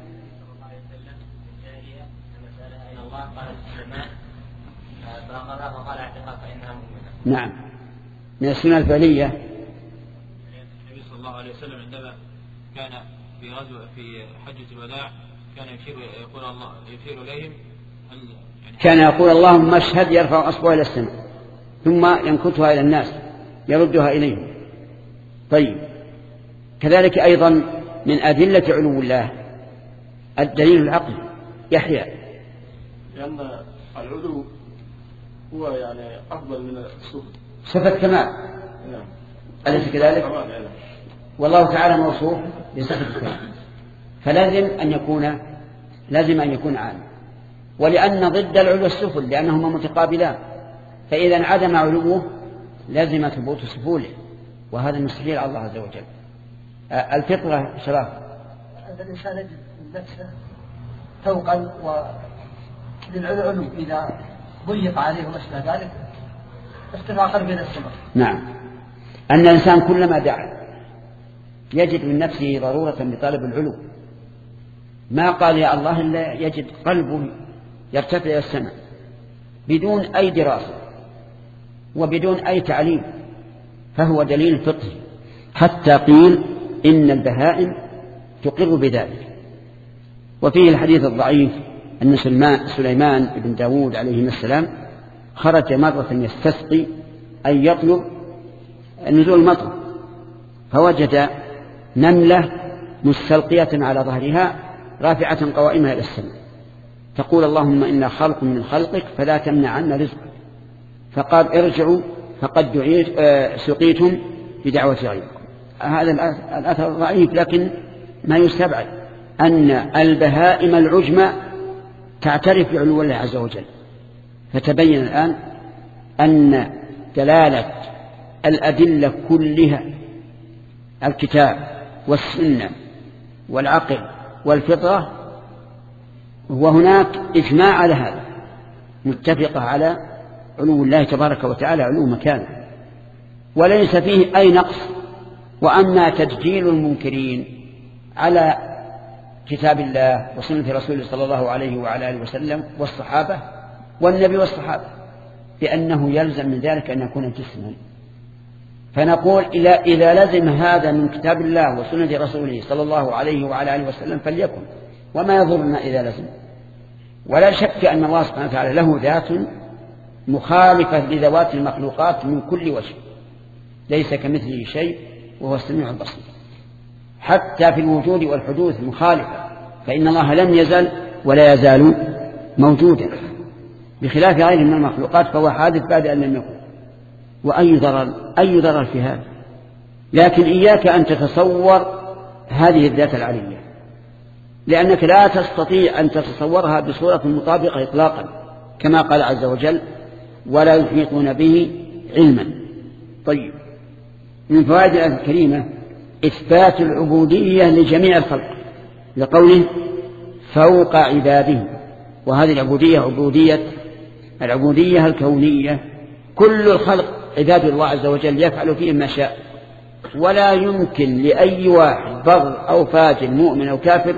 نعم من السنة الفعلية. النبي صلى الله عليه وسلم عندما كان في غزوة في حجة الوداع كان يشير يقول الله يشير إليهم يعني كان يقول اللهم اشهد، يرفع أصبعه إلى السماء ثم ينكتها إلى الناس يردها إليهم. طيب كذلك أيضا من أدلة علو الله الدليل العقلي يحيى، لأن العلو هو يعني أفضل من السفل، صفة كمال. نعم. أليس كذلك؟ والله تعالى موصوف بصفة الكمال، فلازم أن يكون لازم أن يكون عالم. ولأن ضد العلو السفل لأنهما متقابلان، فإذا انعدم علوه لازم ثبوت سفوله، وهذا مستحيل على الله عز وجل. الفطرة شرف الإنسان يجد نفسه فوقا وللعلو إذا ضيق عليه ومثل ذلك ارتفاع قلبه إلى السماء. نعم، أن الإنسان كلما دعا يجد من نفسه ضرورة بطلب العلو، ما قال يا الله إلا يجد قلبه يرتفع إلى السماء بدون أي دراسة وبدون أي تعليم، فهو دليل فطري. حتى قيل إن البهائم تقر بذلك. وفيه الحديث الضعيف أن سليمان بن داود عليه السلام خرج مرة يستسقي أن يطلب نزول المطر، فوجد نملة مستلقية على ظهرها رافعة قوائمها إلى السماء تقول اللهم إنا خلق من خلقك فلا تمنع عنا رزقك، فقال ارجعوا فقد دعيت سقيتم بدعوة غيركم. هذا الأثر ضعيف، لكن ما يستبعد أن البهائم العجمى تعترف بعلو الله عز وجل. فتبين الآن أن دلالة الأدلة كلها الكتاب والسنة والعقل والفطرة، وهناك إجماع على هذا، متفقة على علو الله تبارك وتعالى علو مكانه وليس فيه أي نقص. وأما تدجيل المنكرين على كتاب الله وسنة رسوله صلى الله عليه وعلى آله وسلم والصحابة والنبي والصحابة بأنه يلزم من ذلك أن يكون جسما، فنقول إذا لزم هذا من كتاب الله وسنة رسوله صلى الله عليه وعلى آله وسلم فليكن، وما يضرنا إذا لزم. ولا شك أن الله سبحانه وتعالى له ذات مخالفة لذوات المخلوقات من كل وجه، ليس كمثله شيء وهو السميع البصير. حتى في الوجود والحدوث مخالفة، فإن الله لم يزل ولا يزال موجودا، بخلاف غيره من المخلوقات فهو حادث بعد أن لم يكن. وأي ضرر أي ضرر في هذا؟ لكن إياك أن تتصور هذه الذات العلية، لأنك لا تستطيع أن تتصورها بصورة مطابقة إطلاقا، كما قال عز وجل ولا يحيطون به علما. طيب، من فوائد الآية الكريمة إثبات العبودية لجميع الخلق لقوله فوق عباده، وهذه العبودية عبودية العبودية الكونية، كل الخلق عباد الله عز وجل يفعل فيهم ما شاء، ولا يمكن لأي واحد بر أو فاجر مؤمن أو كافر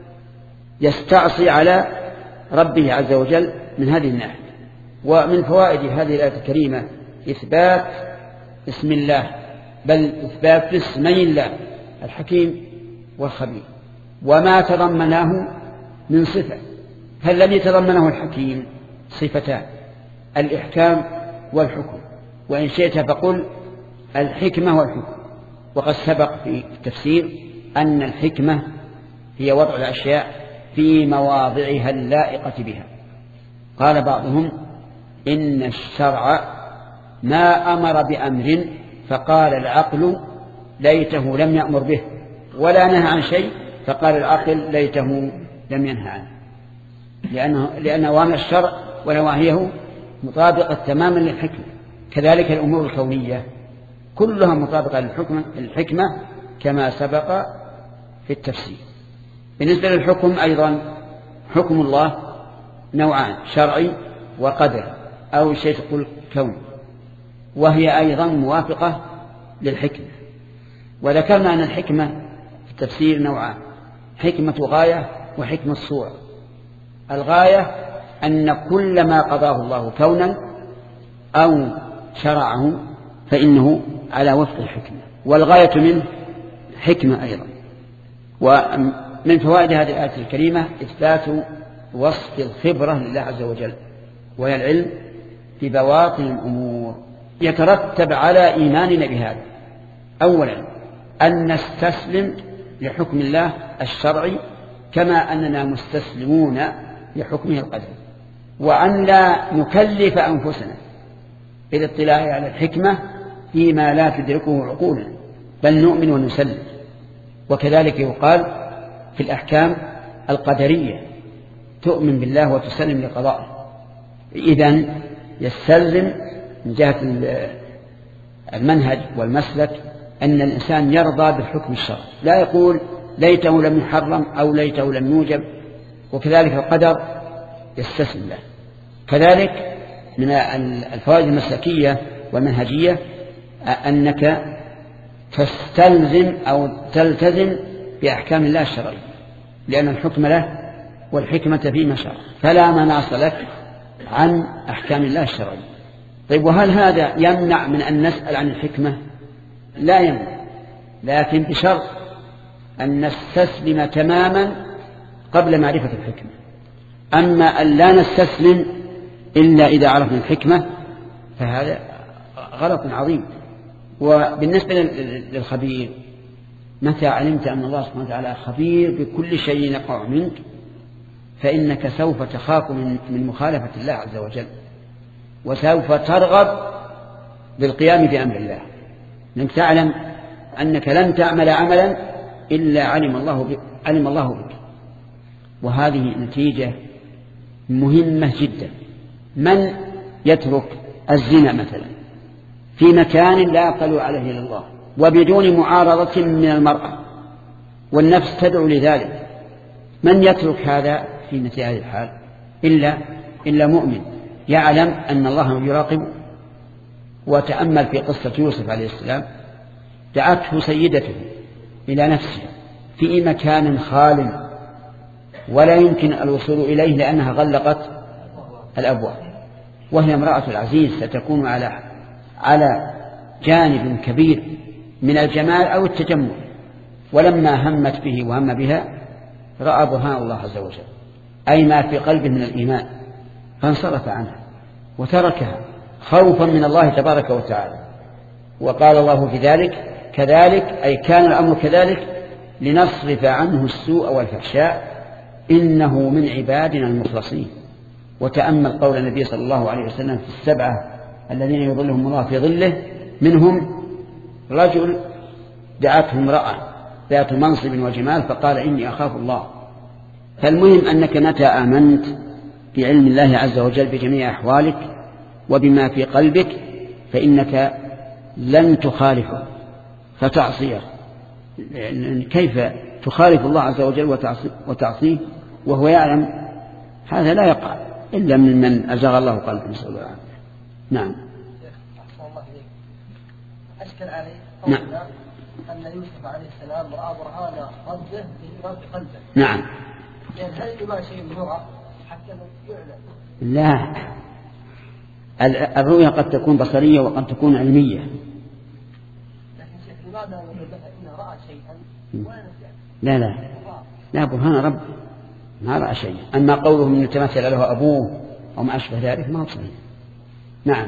يستعصي على ربه عز وجل من هذه الناحية. ومن فوائد هذه الآية الكريمة إثبات اسم الله، بل إثبات اسمي الله الحكيم والخبير وما تضمناه من صفة. فالذي تضمنه الحكيم صفتان، الإحكام والحكم، وإن شئت فقل الحكمة والحكم. وقد سبق في التفسير أن الحكمة هي وضع الأشياء في مواضعها اللائقة بها. قال بعضهم إن الشرع ما أمر بأمر فقال العقل ليته لم يأمر به، ولا نهى عن شيء فقال العقل ليته لم ينهى عنه، لأنه لأن أوامر الشرع ونواهيه مطابقة تماما للحكمة. كذلك الأمور الكونية كلها مطابقة للحكمة الحكمة كما سبق في التفسير. بالنسبة للحكم أيضا حكم الله نوعان، شرعي وقدر، أو شيء تقول كون، وهي أيضا موافقة للحكمة. وذكرنا أن الحكمة في التفسير نوعان، حكمة غاية وحكمة صورة. الغاية أن كل ما قضاه الله كونا أو شرعه فإنه على وفق الحكمة، والغاية منه حكمة أيضا. ومن فوائد هذه الآية الكريمة إثبات وصف الخبرة لله عز وجل، وهي العلم ببواطن الأمور. يترتب على إيماننا بهذا أولا أن نستسلم لحكم الله الشرعي كما أننا مستسلمون لحكمه القدري، وأن لا نكلف أنفسنا بالاطلاع على الحكمة فيما لا تدركه عقولنا، بل نؤمن ونسلم. وكذلك يقال في الأحكام القدرية تؤمن بالله وتسلم لقضائه. إذن يستلزم من جهة المنهج والمسلك أن الإنسان يرضى بالحكم الشرعي، لا يقول ليته لم يحرم أو ليته لم يوجب، وكذلك القدر يستسلم له. كذلك من الفوائد المسلكية والمنهجية أنك تستلزم أو تلتزم بأحكام الله الشرعية، لأن الحكم له والحكمة فيما شرع، فلا مناص لك عن أحكام الله الشرعية. طيب، وهل هذا يمنع من أن نسأل عن الحكمة؟ لا يمنع، لكن بشرط أن نستسلم تماما قبل معرفة الحكمة. أما أن لا نستسلم إلا إذا عرفنا الحكمة فهذا غلط عظيم. وبالنسبة للخبير، متى علمت أن الله سبحانه وتعالى خبير بكل شيء يقع منك فإنك سوف تخاف من مخالفة الله عز وجل، وسوف ترغب بالقيام بأمر الله، لأنك تعلم أنك لن تعمل عملا إلا علم الله بك, علم الله بك. وهذه نتيجة مهمة جدا. من يترك الزنا مثلا في مكان لا يقل عليه إلا الله وبدون معارضة من المرأة والنفس تدعو لذلك، من يترك هذا في مثل هذه الحال إلا, إلا مؤمن يعلم أن الله يراقب. وتأمل في قصة يوسف عليه السلام، دعته سيدته إلى نفسه في مكان خال ولا يمكن الوصول إليه لأنها غلقت الأبواب، وهي امرأة العزيز ستكون على على جانب كبير من الجمال أو التجمل، ولما همت به وهم بها رأى برهان الله عز وجل أي ما في قلبه من الإيمان، فانصرف عنها وتركها خوفا من الله تبارك وتعالى. وقال الله في ذلك كذلك أي كان الأمر كذلك لنصرف عنه السوء والفحشاء إنه من عبادنا المخلصين. وتأمل قول النبي صلى الله عليه وسلم في السبعة الذين يظلهم الله في ظله، منهم رجل دعته امرأة ذات منصب وجمال فقال إني أخاف الله. فالمهم أنك متى آمنت بعلم الله عز وجل بجميع أحوالك وبما في قلبك فإنك لن تخالفه فتعصيه. كيف تخالف الله عز وجل وتعصيه وهو يعلم؟ هذا لا يقع إلا من من أزغ الله قلبه، نسأل الله العافية. نعم. أشكل عليه نعم. أن يوسف عليه السلام رأى برهان ربه في رب قلبه. نعم. يعني هل ما شيء من هو حتى يعلم؟ لا، الرؤيا قد تكون بصرية وقد تكون علمية. لكن شيخ لماذا نقول إنه رأى شيئا ولا نسأل؟ لا لا لا، برهان رب ما رأى شيء. أما قوله من يتمثل له أبوه أو ما أشبه ذلك ما هو صحيح. نعم.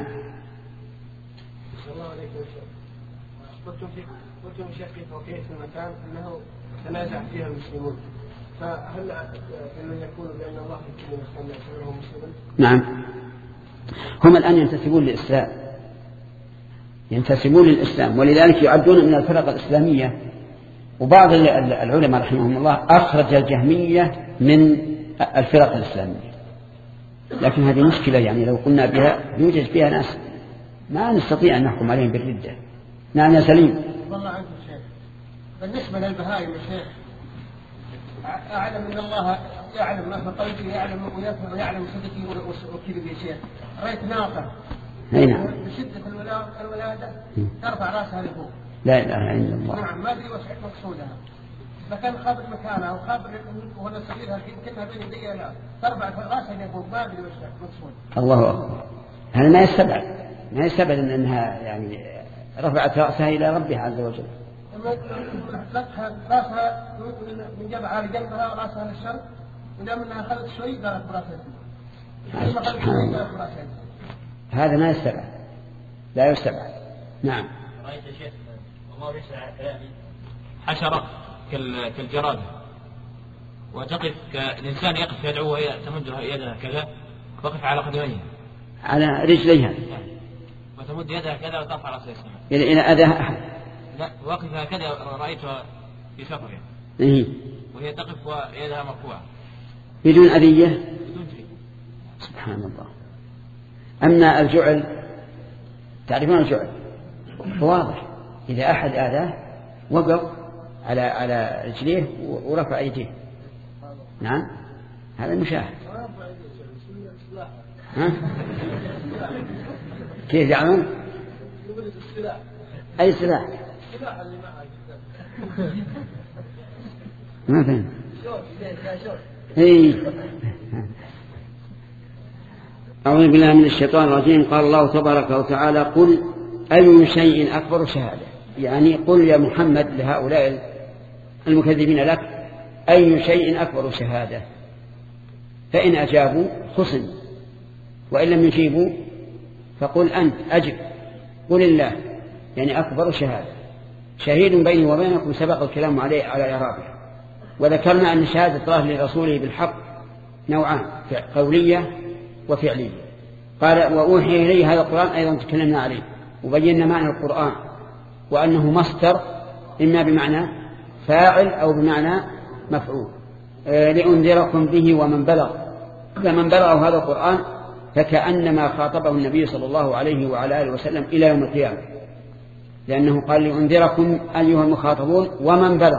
الله عليكم الشيخ. قلتم في قلتم شيخ في توقيع في المكان أنه تنازع فيها المسلمون، فهل من يقول بأن الله يمكن أن يعتبرهم مسلما؟ نعم، هم الآن ينتسبون للإسلام، ينتسبون للإسلام ولذلك يعدون من الفرق الإسلامية. وبعض العلماء رحمهم الله أخرج الجهمية من الفرق الإسلامية، لكن هذه مشكلة، يعني لو قلنا بها يوجد فيها ناس ما نستطيع أن نحكم عليهم بالردة. نعم يا سليم. والله عنك شيخ، بالنسبة للبهائم يا شيخ، أعلم أن الله يعلم ما في قلبي، يعلم ما يفعل ويعلم صدقي وكذبي يا شيخ. رأيت ناقة نعم بشدة الولادة ترفع رأسها لفوق. لا إله إلا الله. نعم، ما أدري وش مقصودها، مكان خابر مكانها أو خابر ولا صغيرها كأنها بين يديها لا ترفع رأسها لفوق، ما أدري وش مقصود. الله أكبر. هذا ما يستبعد ما يستبعد أنها يعني رفعت رأسها إلى ربها عز وجل. رأسها من جبهة لجنبها ورأسها للشرق، ودام أنها خلت شوي قالت برأسها. سبحان الله. هذا ما يستبعد، لا يستبعد. نعم. رأيت شيخ الله يسعى على كلامي حشرة كالجراد، وتقف كالإنسان يقف يدعو وهي تمد يدها كذا، وقف على قدميها على رجليها وتمد يدها كذا وترفع رأسها السماء إلى إلى أذى أحد. لا، واقف هكذا، رأيتها في سفرها إيه؟ وهي تقف ويدها مرفوعة بدون أذية. بدون شيء. سبحان الله. أما الجعل تعرفون الجعل؟ واضح، إذا أحد آذاه وقف على على رجليه ورفع أيديه. نعم هذا مشاهد. ها؟ كيف يعمل؟ أي سلاح؟ ما فهم. إيه. أعوذ بالله من الشيطان الرجيم. قال الله تبارك وتعالى: قل أي شيء أكبر شهادة، يعني قل يا محمد لهؤلاء المكذبين لك: أي شيء أكبر شهادة. فإن أجابوا خصم، وإن لم يجيبوا فقل أنت أجب. قل الله يعني أكبر شهادة، شهيد بيني وبينكم سبق الكلام عليه على إعرابه. وذكرنا أن شهادة الله لرسوله بالحق نوعان: قولية وفعلية. قال: وأوحي إليه هذا القرآن، أيضا تكلمنا عليه وبينا معنى القرآن وأنه مصدر إما بمعنى فاعل أو بمعنى مفعول. آه لأنذركم به ومن بلغ. فمن بلغ هذا القرآن فكأنما خاطبه النبي صلى الله عليه وعلى آله وسلم إلى يوم القيامة، لأنه قال: لأنذركم أيها المخاطبون ومن بلغ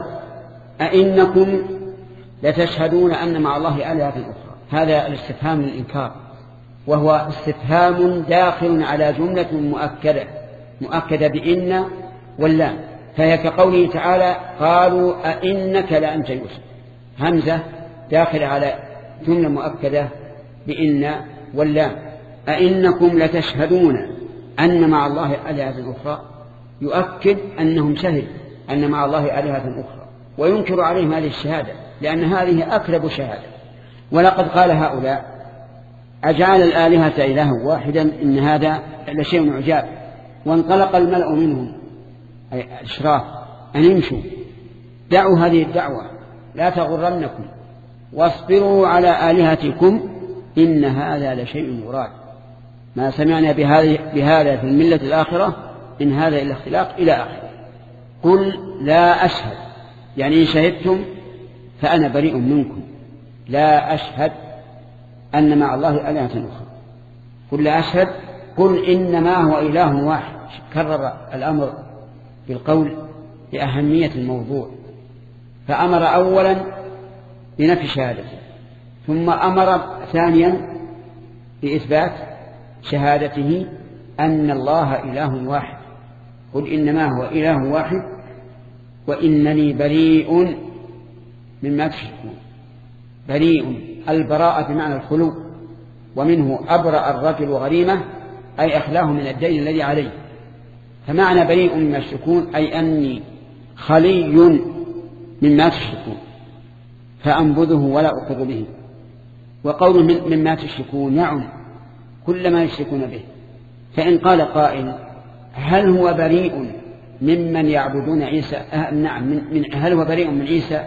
أئنكم لتشهدون أن مع الله آلهة أخرى. هذا الاستفهام للإنكار، وهو استفهام داخل على جملة مؤكدة مؤكدة بإن واللام، فهي كقوله تعالى: قالوا أئنك لأنت يوسف. همزة داخل على جملة مؤكدة بإن واللام. أئنكم لتشهدون أن مع الله آلهة أخرى، يؤكد أنهم شهدوا أن مع الله آلهة أخرى، وينكر عليهم هذه الشهادة لأن هذه أكذب شهادة. ولقد قال هؤلاء: أجعل الآلهة إلها واحدا إن هذا لشيء عجاب. وانطلق الملأ منهم أي الإشراف أن امشوا، دعوا هذه الدعوة لا تغرنكم، واصبروا على آلهتكم إن هذا لشيء مراد، ما سمعنا بهذا في الملة الآخرة إن هذا إلا اختلاق إلى آخره. قل لا أشهد، يعني إن شهدتم فأنا بريء منكم، لا أشهد أن مع الله آلهة أخرى. قل لا أشهد، قل إنما هو إله واحد. كرر الأمر بالقول لأهمية الموضوع، فأمر أولا بنفي شهادته، ثم أمر ثانيا بإثبات شهادته أن الله إله واحد. قل إنما هو إله واحد وإنني بريء مما تشركون. بريء، البراءة بمعنى الخلو، ومنه أبرأ الرجل غريمة أي أخلاه من الدين الذي عليه. فمعنى بريء مما تشركون أي أني خلي مما تشركون فأنبذه ولا أخذ به. وقوله مما تشركون يعم كل ما يشركون به. فإن قال قائل: هل هو بريء ممن يعبدون عيسى؟ أه نعم، من من هل هو بريء من عيسى؟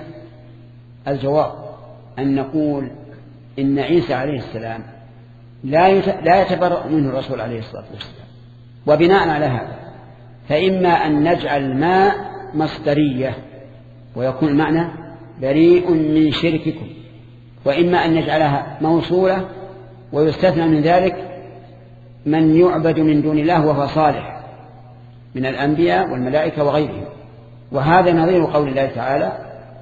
الجواب أن نقول إن عيسى عليه السلام لا لا يتبرأ منه الرسول عليه الصلاة والسلام. وبناء على هذا فإما أن نجعل ما مصدرية ويكون المعنى بريء من شرككم، وإما أن نجعلها موصولة ويستثنى من ذلك من يعبد من دون الله وهو صالح من الأنبياء والملائكة وغيرهم. وهذا نظير قول الله تعالى: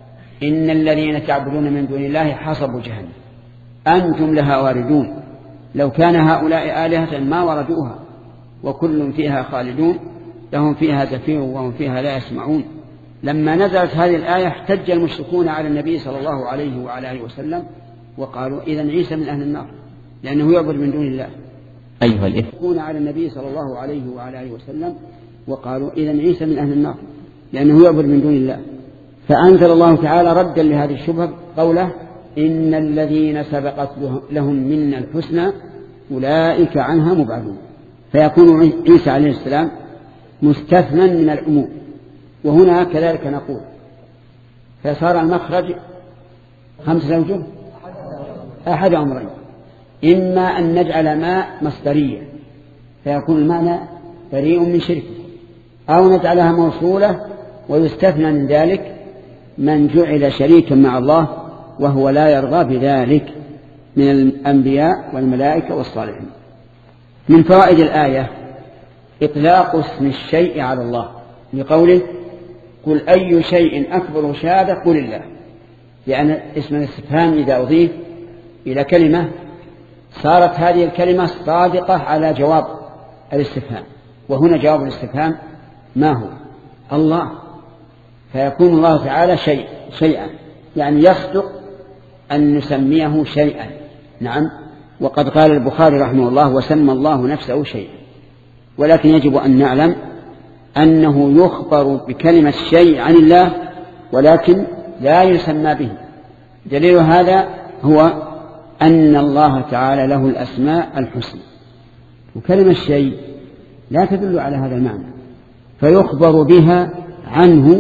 إن الذين تعبدون من دون الله حصبوا جهنم أنتم لها واردون لو كان هؤلاء آلهة ما وردوها وكل فيها خالدون لهم فيها زفير وهم فيها لا يسمعون. لما نزلت هذه الآية احتج المشركون على النبي صلى الله عليه وعلى آله وسلم وقالوا: إذن عيسى من أهل النار لأنه يعبد من دون الله. أيها الإخوة، يشركون على النبي صلى الله عليه وعلى آله وسلم وقالوا: إذن عيسى من أهل النار لأنه يعبد من دون الله. فأنزل الله تعالى ردا لهذه الشبهة قوله: إن الذين سبقت لهم منا الحسنى أولئك عنها مبعدون. فيكون عيسى عليه السلام مستثنى من العموم. وهنا كذلك نقول، فصار المخرج خمسة أوجه، أحد أمرين: إما أن نجعل ما مصدرية فيكون المعنى بريء من شرك، أو نجعلها موصولة ويستثنى من ذلك من جعل شريكا مع الله وهو لا يرضى بذلك من الأنبياء والملائكة والصالحين. من فوائد الآية إطلاق اسم الشيء على الله لقوله قل أي شيء أكبر شهادة قل الله، لأن اسم الاستفهام إذا أضيف إلى كلمة صارت هذه الكلمة صادقة على جواب الاستفهام، وهنا جواب الاستفهام ما هو؟ الله، فيكون الله تعالى شيء شيئا، يعني يصدق أن نسميه شيئا. نعم، وقد قال البخاري رحمه الله وسمى الله نفسه شيئا، ولكن يجب أن نعلم أنه يخبر بكلمة شيء عن الله ولكن لا يسمى به. دليل هذا هو أن الله تعالى له الأسماء الحسنى، وكلمة شيء لا تدل على هذا المعنى، فيخبر بها عنه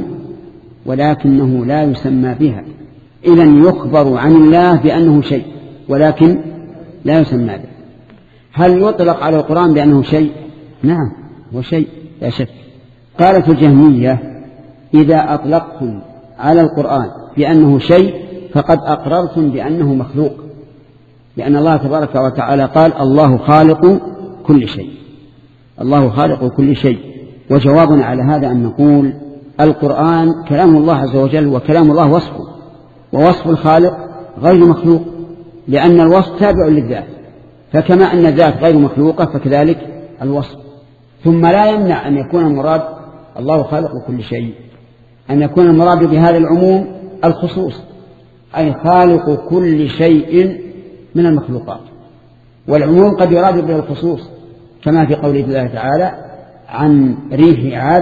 ولكنه لا يسمى بها. إذن يخبر عن الله بأنه شيء ولكن لا يسمى به. هل يطلق على القرآن بأنه شيء؟ نعم، هو شيء لا شك. قالت الجهمية إذا أطلقتم على القرآن بأنه شيء فقد أقررتم بأنه مخلوق، لأن الله تبارك وتعالى قال الله خالق كل شيء، الله خالق كل شيء. وجوابنا على هذا أن نقول القرآن كلام الله عز وجل، وكلام الله وصفه، ووصف الخالق غير مخلوق، لأن الوصف تابع للذات، فكما أن الذات غير مخلوقة فكذلك الوصف. ثم لا يمنع أن يكون المراد الله خالق كل شيء، أن يكون المراد بهذا العموم الخصوص، أي خالق كل شيء من المخلوقات. والعموم قد يراد به الخصوص، كما في قول الله تعالى عن ريح عاد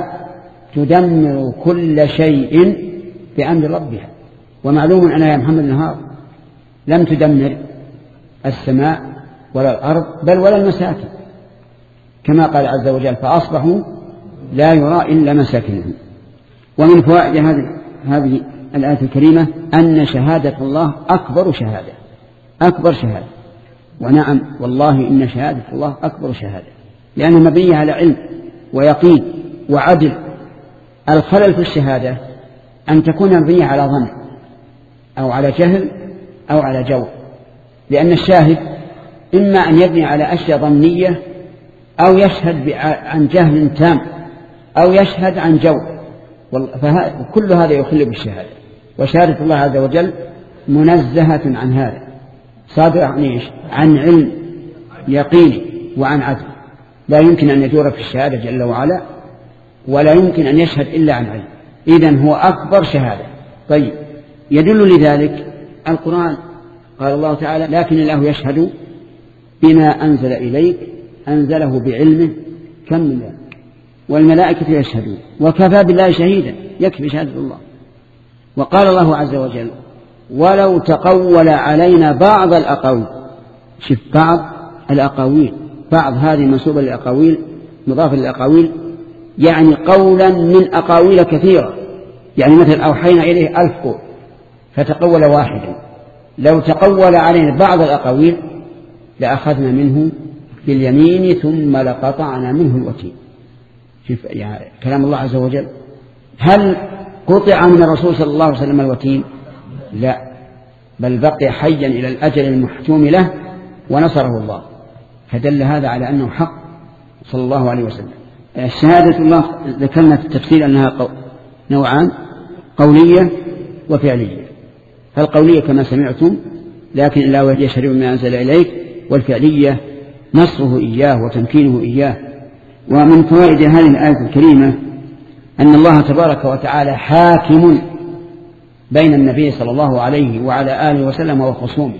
تدمر كل شيء بأمر ربها. ومعلوم أن يا محمد النهار لم تدمر السماء ولا الأرض بل ولا المساكن، كما قال عز وجل فأصبحوا لا يرى إلا مساكنهم. ومن فوائد هذه هذه الآية الكريمة أن شهادة الله أكبر شهادة، أكبر شهادة. ونعم والله إن شهادة الله أكبر شهادة، لأنها مبنية على علم ويقين وعدل. الخلل في الشهادة أن تكون مبنية على ظن أو على جهل أو على جور، لأن الشاهد إما أن يبني على أشياء ظنية أو يشهد عن جهل تام أو يشهد عن جور، فكل هذا يخل بالشهادة. وشهادة الله عز وجل منزهة عن هذا، صادرة عن إيش؟ عن علم يقيني وعن عدل، لا يمكن أن يجور في الشهادة جل وعلا، ولا يمكن أن يشهد إلا عن علم. إذن هو أكبر شهادة. طيب، يدل لذلك القرآن، قال الله تعالى لكن الله يشهد بما أنزل إليك أنزله بعلمه كم من ذلك والملائكة يشهدون وكفى بالله شهيدا، يكفي شهادة الله. وقال الله عز وجل ولو تقول علينا بعض الأقاويل، شوف بعض الأقاويل، بعض هذه منسوبة للأقاويل مضافة للأقاويل، يعني قولا من أقاويل كثيرة، يعني مثل أوحينا إليه ألف قول فتقول واحدا، لو تقول علينا بعض الأقاويل لأخذنا منه باليمين ثم لقطعنا منه الوتين. شوف يعني كلام الله عز وجل. هل قطع من الرسول صلى الله عليه وسلم الوتين؟ لا، بل بقي حيا إلى الأجل المحتوم له ونصره الله، فدل هذا على أنه حق صلى الله عليه وسلم. شهادة الله ذكرنا في التفسير أنها نوعان، قولية وفعلية. فالقولية كما سمعتم لكن الله يشهد بما أنزل إليك، والفعلية نصره إياه وتمكينه إياه. ومن فوائد هذه الآية الكريمة أن الله تبارك وتعالى حاكم بين النبي صلى الله عليه وعلى آله وسلم وخصومه،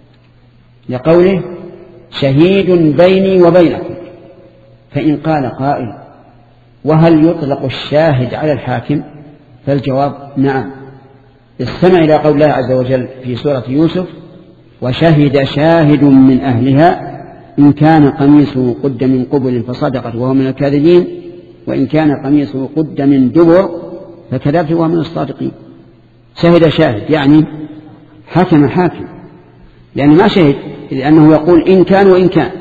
لقوله شهيد بيني وبينكم. فإن قال قائل وهل يطلق الشاهد على الحاكم؟ فالجواب نعم. استمع إلى قول الله عز وجل في سورة يوسف وشهد شاهد من أهلها إن كان قميصه قد من قبل فصدقت وهو من الكاذبين وإن كان قميصه قد من دبر فكذبت وهو من الصادقين. شهد شاهد يعني حكم حاكم، لأن ما شهد لأنه يقول إن كان وإن كان،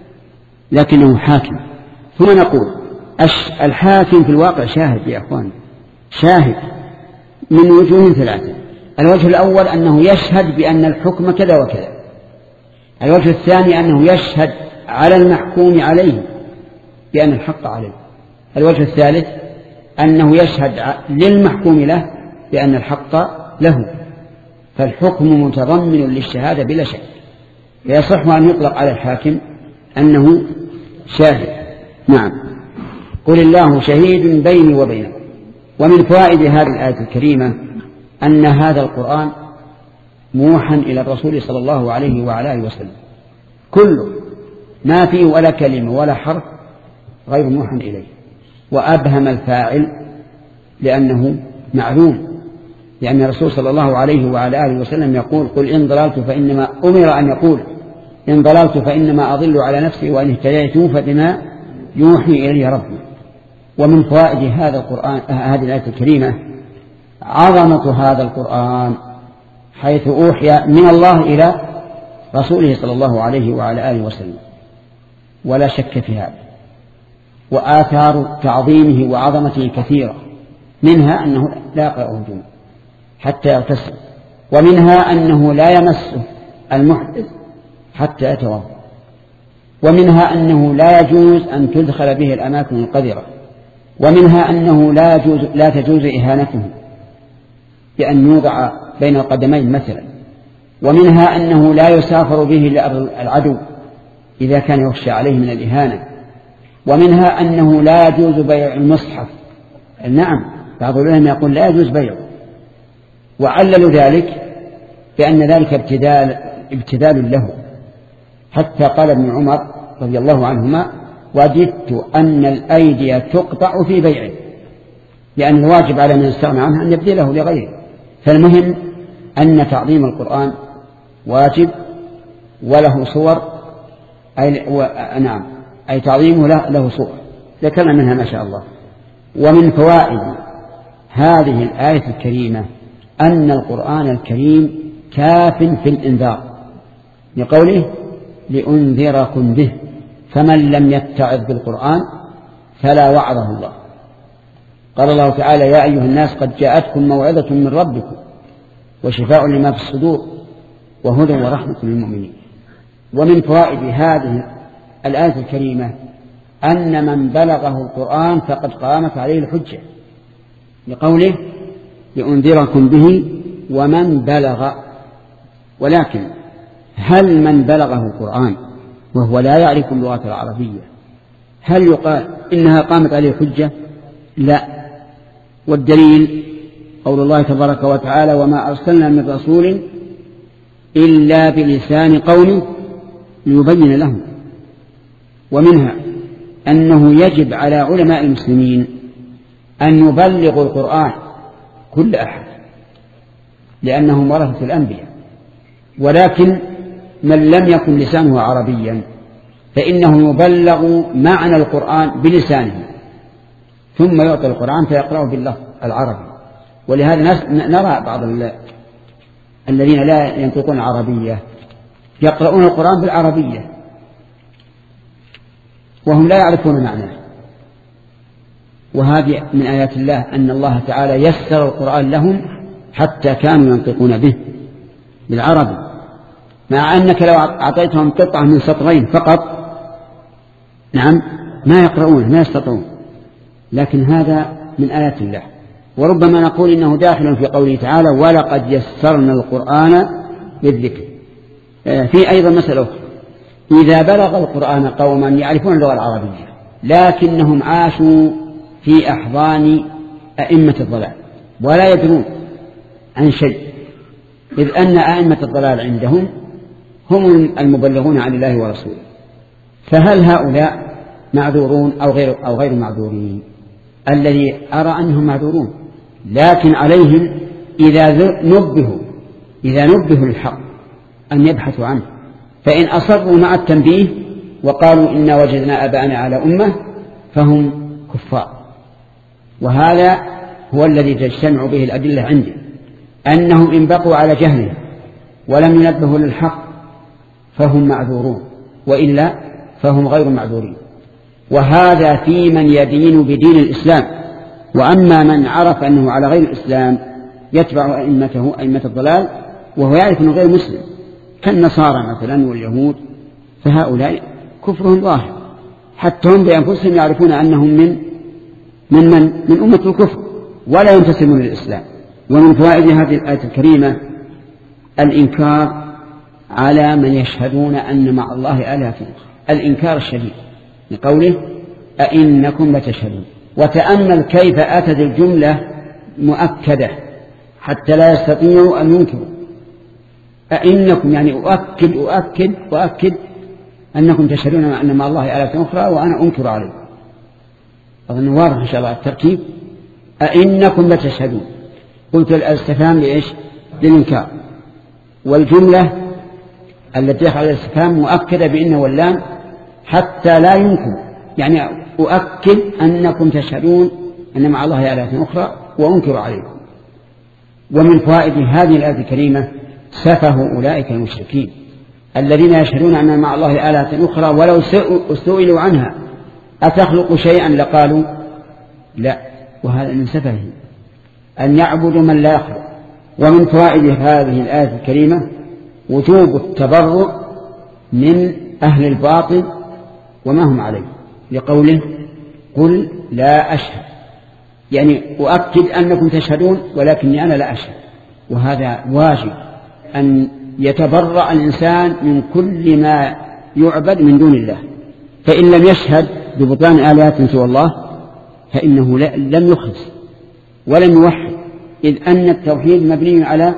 لكنه حاكم. ثم نقول الحاكم في الواقع شاهد يا أخوان، شاهد من وجوه ثلاثة. الوجه الأول أنه يشهد بأن الحكم كذا وكذا. الوجه الثاني أنه يشهد على المحكوم عليه بأن الحق عليه. الوجه الثالث أنه يشهد للمحكوم له بأن الحق له، فالحكم متضمن للشهادة بلا شك، فيصح أن يطلق على الحاكم أنه شاهد. نعم. قل الله شهيد بيني وبينكم. ومن فوائد هذه الآية الكريمة أن هذا القرآن موحى إلى الرسول صلى الله عليه وعلى آله وسلم كله، ما فيه ولا كلمة ولا حرف غير موحى إليه، وأبهم الفاعل لأنه معلوم، لأن الرسول صلى الله عليه وعلى آله وسلم يقول قل إن ضللت فإنما أمر أن يقول إن ضللت فإنما أضل على نفسي وإن اهتديت فبما يوحي إلي ربي. ومن فوائد هذا القرآن هذه الآية الكريمة عظمة هذا القرآن، حيث أوحي من الله إلى رسوله صلى الله عليه وعلى آله وسلم، ولا شك في هذا. وآثار تعظيمه وعظمته كثيرة، منها أنه لا يقرأه الجن حتى يغتسل، ومنها أنه لا يمسه المحدث حتى يتوضأ، ومنها أنه لا يجوز أن تدخل به الأماكن القذرة، ومنها أنه لا يجوز لا تجوز إهانته بأن يوضع بين القدمين مثلا، ومنها أنه لا يسافر به لأرض العدو إذا كان يخشى عليه من الإهانة، ومنها أنه لا يجوز بيع المصحف. نعم، بعض العلماء يقول لا يجوز بيعه، وعللوا ذلك بأن ذلك ابتدال, ابتدال له، حتى قال ابن عمر رضي الله عنهما وددت أن الأيدي تقطع في بيعه، لأن الواجب على من استغنى عنها أن يبذله لغيره. فالمهم أن تعظيم القرآن واجب وله صور، أي و... نعم أي تعظيمه له, له صور ذكرنا منها ما شاء الله. ومن فوائد هذه الآية الكريمة أن القرآن الكريم كاف في الإنذار، لقوله لأنذركم به، فمن لم يتعظ بالقرآن فلا وعظه الله. قال الله تعالى يا أيها الناس قد جاءتكم موعظة من ربكم وشفاء لما في الصدور وهدى ورحمة للمؤمنين. ومن فوائد هذه الآية الكريمة أن من بلغه القرآن فقد قامت عليه الحجة، لقوله لأنذركم به ومن بلغ. ولكن هل من بلغه القرآن وهو لا يعرف اللغة العربية هل يقال إنها قامت عليه الحجة؟ لا. والدليل قول الله تبارك وتعالى وما أرسلنا من رسول إلا بلسان قومه ليبين لهم. ومنها أنه يجب على علماء المسلمين أن يبلغوا القرآن كل أحد، لأنهم ورثة الأنبياء. ولكن من لم يكن لسانه عربيا فإنه يبلغ معنى القرآن بلسانه، ثم يعطى القرآن فيقرأه باللفظ العربي. ولهذا نرى بعض الذين لا ينطقون عربية يقرؤون القرآن بالعربية وهم لا يعرفون معناه. وهذه من آيات الله أن الله تعالى يسر القرآن لهم حتى كانوا ينطقون به بالعربي، مع أنك لو أعطيتهم قطعة من سطرين فقط نعم ما يقرؤون ما يستطيعون، لكن هذا من آيات الله. وربما نقول إنه داخل في قوله تعالى ولقد يسرنا القرآن للذكر. في أيضا مسألة أخرى، إذا بلغ القرآن قوما يعرفون اللغة العربية لكنهم عاشوا في أحضان أئمة الضلال ولا يدرون عن شيء، إذ أن أئمة الضلال عندهم هم المبلغون عن الله ورسوله، فهل هؤلاء معذورون أو غير, أو غير معذورين؟ الذي أرى أنهم معذورون، لكن عليهم إذا نبهوا إذا نبهوا للحق أن يبحثوا عنه، فإن أصروا مع التنبيه وقالوا إنا وجدنا أباءنا على أمة فهم كفار. وهذا هو الذي تجتمع به الأدلة عندي، أنهم إن بقوا على جهله ولم ينبهوا للحق فهم معذورون، وإلا فهم غير معذورين. وهذا في من يدين بدين الإسلام. وأما من عرف أنه على غير الإسلام يتبع أئمته أئمة الضلال وهو يعرف أنه غير مسلم كالنصارى مثلا واليهود، فهؤلاء كفرهم ظاهر، حتى هم بأنفسهم يعرفون أنهم من من من, من أمة الكفر ولا ينتسبون للإسلام. ومن فوائد هذه الآية الكريمة الإنكار على من يشهدون أن مع الله آلهة، الإنكار الشديد لقوله أئنكم لتشهدون. وتأمل كيف أتت الجملة مؤكدة حتى لا يستطيعوا أن ينكروا. أئنكم يعني أؤكد أؤكد أؤكد أنكم تشهدون أن مع الله آلهة أخرى وأنا أنكر عليكم. أظن واضح إن شاء الله الترتيب. أئنكم لتشهدون، قلت الاستفهام لإيش؟ للإنكار. والجملة التي دخل على الاستفهام مؤكدة بإن واللام حتى لا يمكن، يعني أؤكد أنكم تشهدون أن مع الله آلهة أخرى وأنكر عليكم. ومن فوائد هذه الآية الكريمة سفه أولئك المشركين الذين يشهدون أن مع الله آلهة أخرى ولو سئلوا عنها أتخلق شيئا لقالوا لا، وهذا من سفهه أن يعبدوا من لا يخلق. ومن فوائد هذه الآية الكريمة وجوب التبرؤ من أهل الباطل وما هم عليه، لقوله قل لا أشهد، يعني أؤكد أنكم تشهدون ولكني أنا لا أشهد. وهذا واجب أن يتبرأ الإنسان من كل ما يعبد من دون الله، فإن لم يشهد ببطلان آلهة سوى الله فإنه لم يخلص ولم يوحد، إذ أن التوحيد مبني على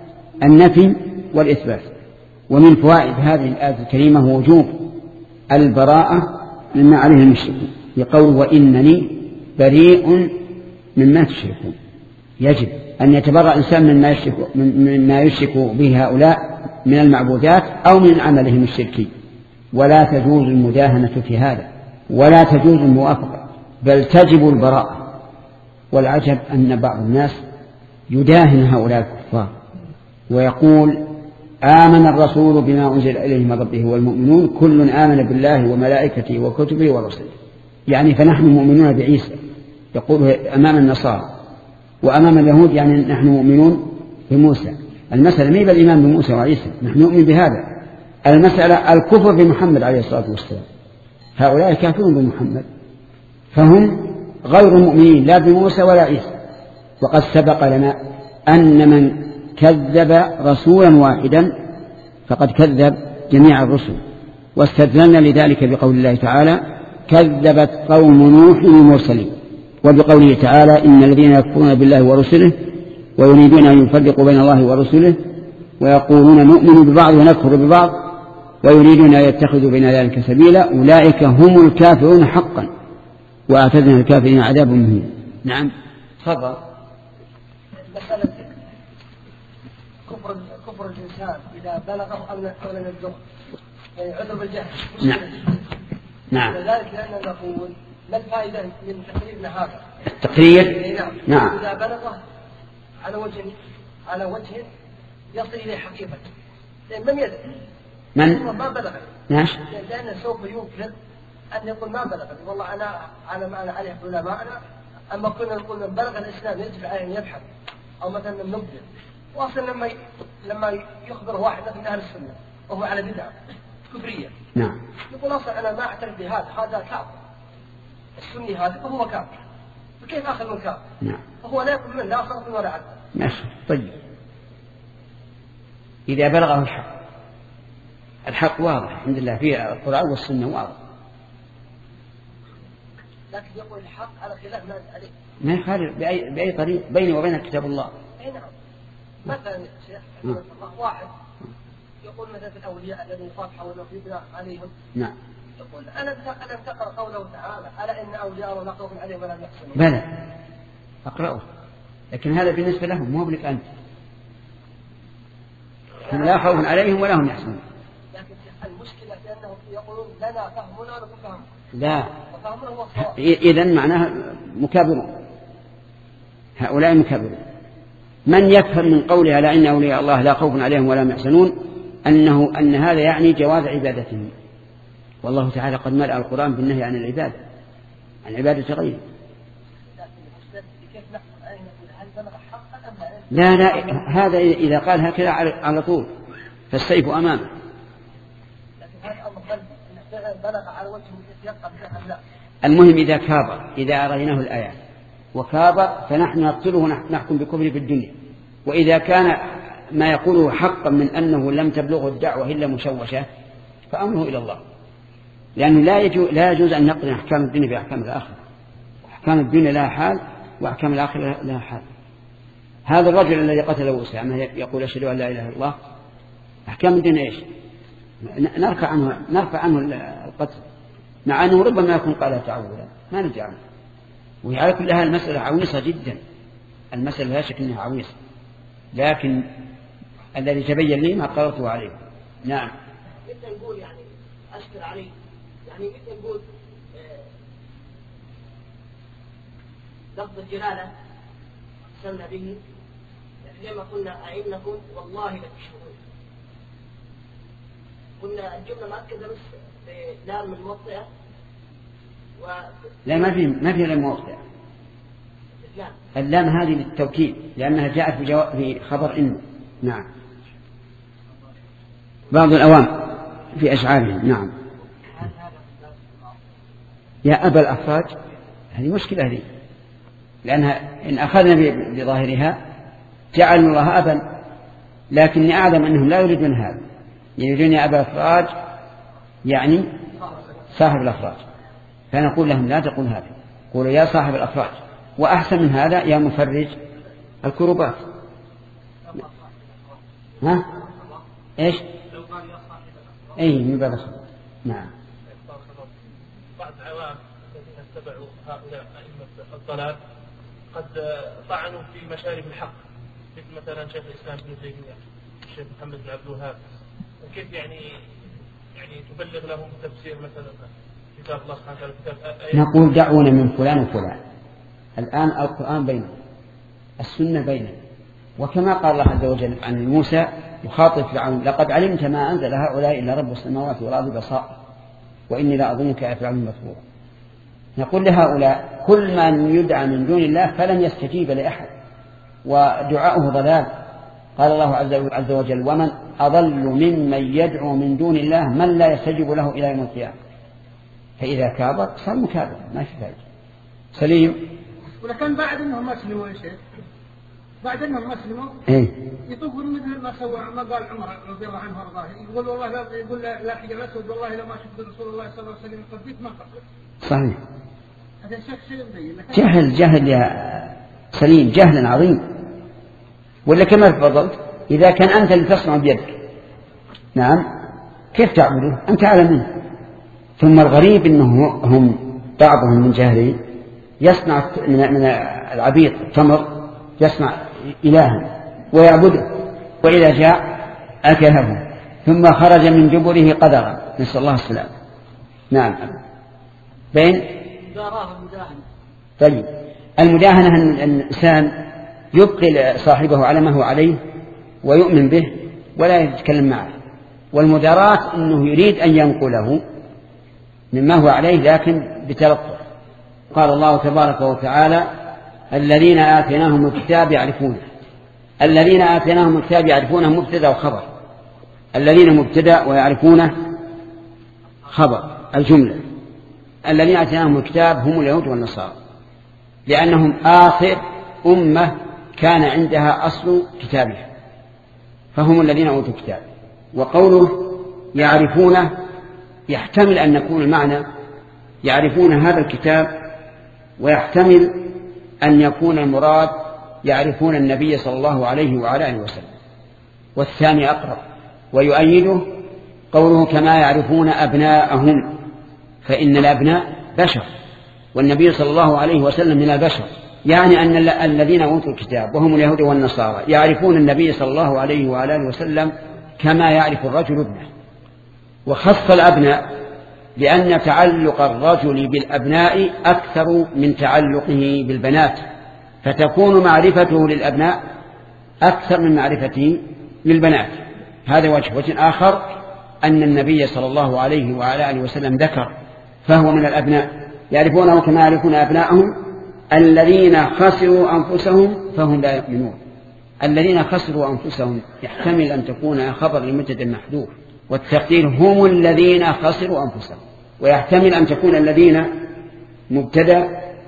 النفي والإثبات. ومن فوائد هذه الآية الكريمة وجوب البراءة مما عليه المشركون، يقول وإنني بريء مما تشركون. يجب أن يتبرأ الإنسان مما يشرك, مما يشرك به هؤلاء من المعبودات أو من عملهم الشركي، ولا تجوز المداهنة في هذا ولا تجوز الموافقة، بل تجب البراءة. والعجب أن بعض الناس يداهن هؤلاء الكفار ويقول آمن الرسول بما أنزل إليه من ربه والمؤمنون كل آمن بالله وملائكته وكتبه ورسله، يعني فنحن مؤمنون بعيسى، يقول أمام النصارى، وأمام اليهود يعني نحن مؤمنون بموسى. المسألة ميبا الإيمان بموسى وعيسى، نحن نؤمن بهذا. المسألة الكفر بمحمد عليه الصلاة والسلام. هؤلاء كافرون بمحمد فهم غير مؤمنين لا بموسى ولا عيسى. وقد سبق لنا أن من كذب رسولا واحدا فقد كذب جميع الرسل، واستدللنا لذلك بقول الله تعالى كذبت قوم نوح المرسلين، وبقوله تعالى إن الذين يكفرون بالله ورسله ويريدون أن يفرقوا بين الله ورسله ويقولون نؤمن ببعض ونكفر ببعض ويريدون أن يتخذوا بين ذلك سبيلا أولئك هم الكافرون حقا وأعتدنا الكافرين عذاب مهين. نعم تفضل. مسألة كفر كفر الإنسان إذا بلغه أو لم يبلغ يعني عذر بالجهل. نعم نعم. لذلك لأننا نقول ما الفائدة من تقريرنا هذا؟ تقرير نعم. نعم. إذا بلغه على وجه على وجه يصل إليه حقيقة لأن من يدري من ما بلغ ماشي، لأنه سوف يمكن أن يقول ما بلغ والله أنا على ما أنا عليه علماءنا. أما كنا نقول من بلغ الإسلام يجب عليه أن يبحث أو مثلا من نبذل. وأصلا لما لما يخبر واحد من أهل السنة وهو على بدعة كفرية نعم يقول أصلا أنا ما أعترف بهذا هذا كافر السني هذا وهو كافر، فكيف أخذ من كافر؟ نعم. فهو لا يكون من لا صرف ولا عدل. ماشي طيب. إذا بلغه الحق، الحق واضح الحمد لله في القرآن والسنة واضح، لكن يقول الحق على خلاف ما عليه ما يخالف بأي, بأي طريق بيني وبين كتاب الله. أي نعم. مثلا شيخ الله واحد يقول مثلا في الأولياء الذين صافحوا ونقيبنا عليهم نعم يقول ألم ألم تقرأ قوله تعالى على إن أولياء لا خوف عليهم ولا يحزنون؟ بلى أقرأه، لكن هذا بالنسبة لهم مو بلك أنت، هم لا خوف عليهم ولا هم يحزنون. لكن المشكلة في أنهم يقولون لنا فهمنا ولكم فهم لا وفهمنا هو الصواب. إذن معناها مكابرون، هؤلاء مكابرون. من يفهم من قولها لا إن أولياء الله لا خوف عليهم ولا هم يحزنون أنه أن هذا يعني جواز عبادتهم، والله تعالى قد ملأ القرآن بالنهي عن العبادة عن عبادة غيره. لا لا هذا إذا قال هكذا على طول فالسيف أمامه. لكن هذا أمر قلبي بلغ على وجه المهم إذا كابر، إذا أريناه الآيات وكابر فنحن نقتله نحكم بكفره في الدنيا. وإذا كان ما يقوله حقا من أنه لم تبلغه الدعوة إلا مشوشة فأمره إلى الله، لأنه لا يجوز, لا يجوز أن نقرن أحكام الدنيا بأحكام الآخرة. أحكام الدنيا لها حال وأحكام الآخرة لها حال. هذا الرجل الذي قتله أسامة يقول أشهد أن لا إله إلا الله، أحكام الدنيا إيش؟ نرفع عنه, نرفع عنه القتل، مع أنه ربما يكون قال تعوذا ما ندري عنه. وعلى كل هذه المسألة عويصة جدا، المسألة لا شك أنها عويصة، لكن الذي تبين لي ما قررته عليه. نعم. مثل نقول يعني أشكر عليه، يعني مثل نقول لفظ الجلالة سمنا به لما قلنا أئنكم والله لتشهدون، قلنا الجملة مؤكدة بس بلام الموطئة و... لا ما في ما في لام موطئة، اللام هذه للتوكيد لأنها جاءت في, جو... في خبر إن. نعم. بعض الأوام في أشعارهم. نعم. يا أبا الأفراج، هذه مشكلة هذه، لأنها إن أخذنا بظاهرها جعل الله أبا، لكني أعلم أنهم لا يريدون هذا، يريدون يا أبا الأفراج يعني صاحب الأفراج، فنقول لهم لا تقول هذا، قولوا يا صاحب الأفراج. وأحسن من هذا يا مفرج الكروبات. ها إيش؟ أي من باب الخبر. نعم. بعض العوام الذين اتبعوا هؤلاء أئمة الضلال قد طعنوا في مشارب الحق، مثل مثلا شيخ الإسلام ابن تيمية، الشيخ محمد بن عبد الوهاب، كيف يعني يعني تبلغ لهم تفسير مثلا كتاب الله سبحانه وتعالى كتاب آيات؟ نقول دعونا من فلان وفلان، الآن القرآن بيننا، السنة بيننا، وكما قال الله عز وجل عن موسى يخاطب فرعون لقد علمت ما أنزل هؤلاء إلا رب السماوات والأرض بصائر وإني لا أظنك يا فرعون مثبورا. نقول لهؤلاء كل من يدعى من دون الله فلن يستجيب لأحد ودعاؤه ضلال. قال الله عز وجل ومن أضل ممن يدعو من دون الله من لا يستجيب له إلى يوم القيامة. فإذا كابر صار مكابر ما في فائدة. سليم. ولكن بعد أنهم أسلموا يا شيخ، بعد أنهم أسلموا إيه؟ يطوفون مثل ما سوى ما قال عمر رضي الله عنه وارضاه، يقول والله لا يقول لا حجر أسود والله لما شفت رسول الله صلى الله عليه وسلم قد ما قبل. صحيح. هذا شيخ شيء مبين. جهل جهل يا سليم، جهل عظيم. ولا كما تفضلت إذا كان أنت اللي تصنع بيدك، نعم، كيف تعبده؟ أنت أعلم منه. ثم الغريب أنه هم بعضهم من جهله يصنع من العبيد التمر يصنع إلها ويعبده، وإذا جاء أكله ثم خرج من جبره قدرا، نسأل الله السلام. نعم. بين طيب المداهنة أن الإنسان يبقي صاحبه على ما هو عليه ويؤمن به ولا يتكلم معه، والمداراة أنه يريد أن ينقله مما هو عليه لكن بتلطف. قال الله تبارك وتعالى الذين آتيناهم الكتاب يعرفونه. الذين آتيناهم الكتاب يعرفونه مبتدأ وخبر، الذين مبتدأ ويعرفونه خبر الجملة. الذين آتيناهم الكتاب هم اليهود والنصارى، لأنهم آخر أمة كان عندها أصل كتابها، فهم الذين أوتوا الكتاب. وقوله يعرفونه يحتمل أن يكون المعنى يعرفون هذا الكتاب، ويحتمل أن يكون المراد يعرفون النبي صلى الله عليه وعلى آله وسلم، والثاني أقرب. ويؤيده قوله كما يعرفون أبناءهم، فإن الأبناء بشر والنبي صلى الله عليه وسلم من البشر، يعني أن الذين أوتوا الكتاب وهم اليهود والنصارى يعرفون النبي صلى الله عليه وعلى آله وسلم كما يعرف الرجل ابنه. وخص الأبناء لأن تعلق الرجل بالأبناء أكثر من تعلقه بالبنات، فتكون معرفته للأبناء أكثر من معرفته للبنات. هذا وجه. وجه آخر أن النبي صلى الله عليه وعلى آله وسلم ذكر فهو من الأبناء، يعرفونه كما يعرفون أبناءهم. الذين خسروا أنفسهم فهم لا يؤمنون. الذين خسروا أنفسهم يحتمل أن تكون خبر لمبتدأ محذوف، والتقدير هم الذين خسروا أنفسهم. ويحتمل أن تكون الذين مبتدأ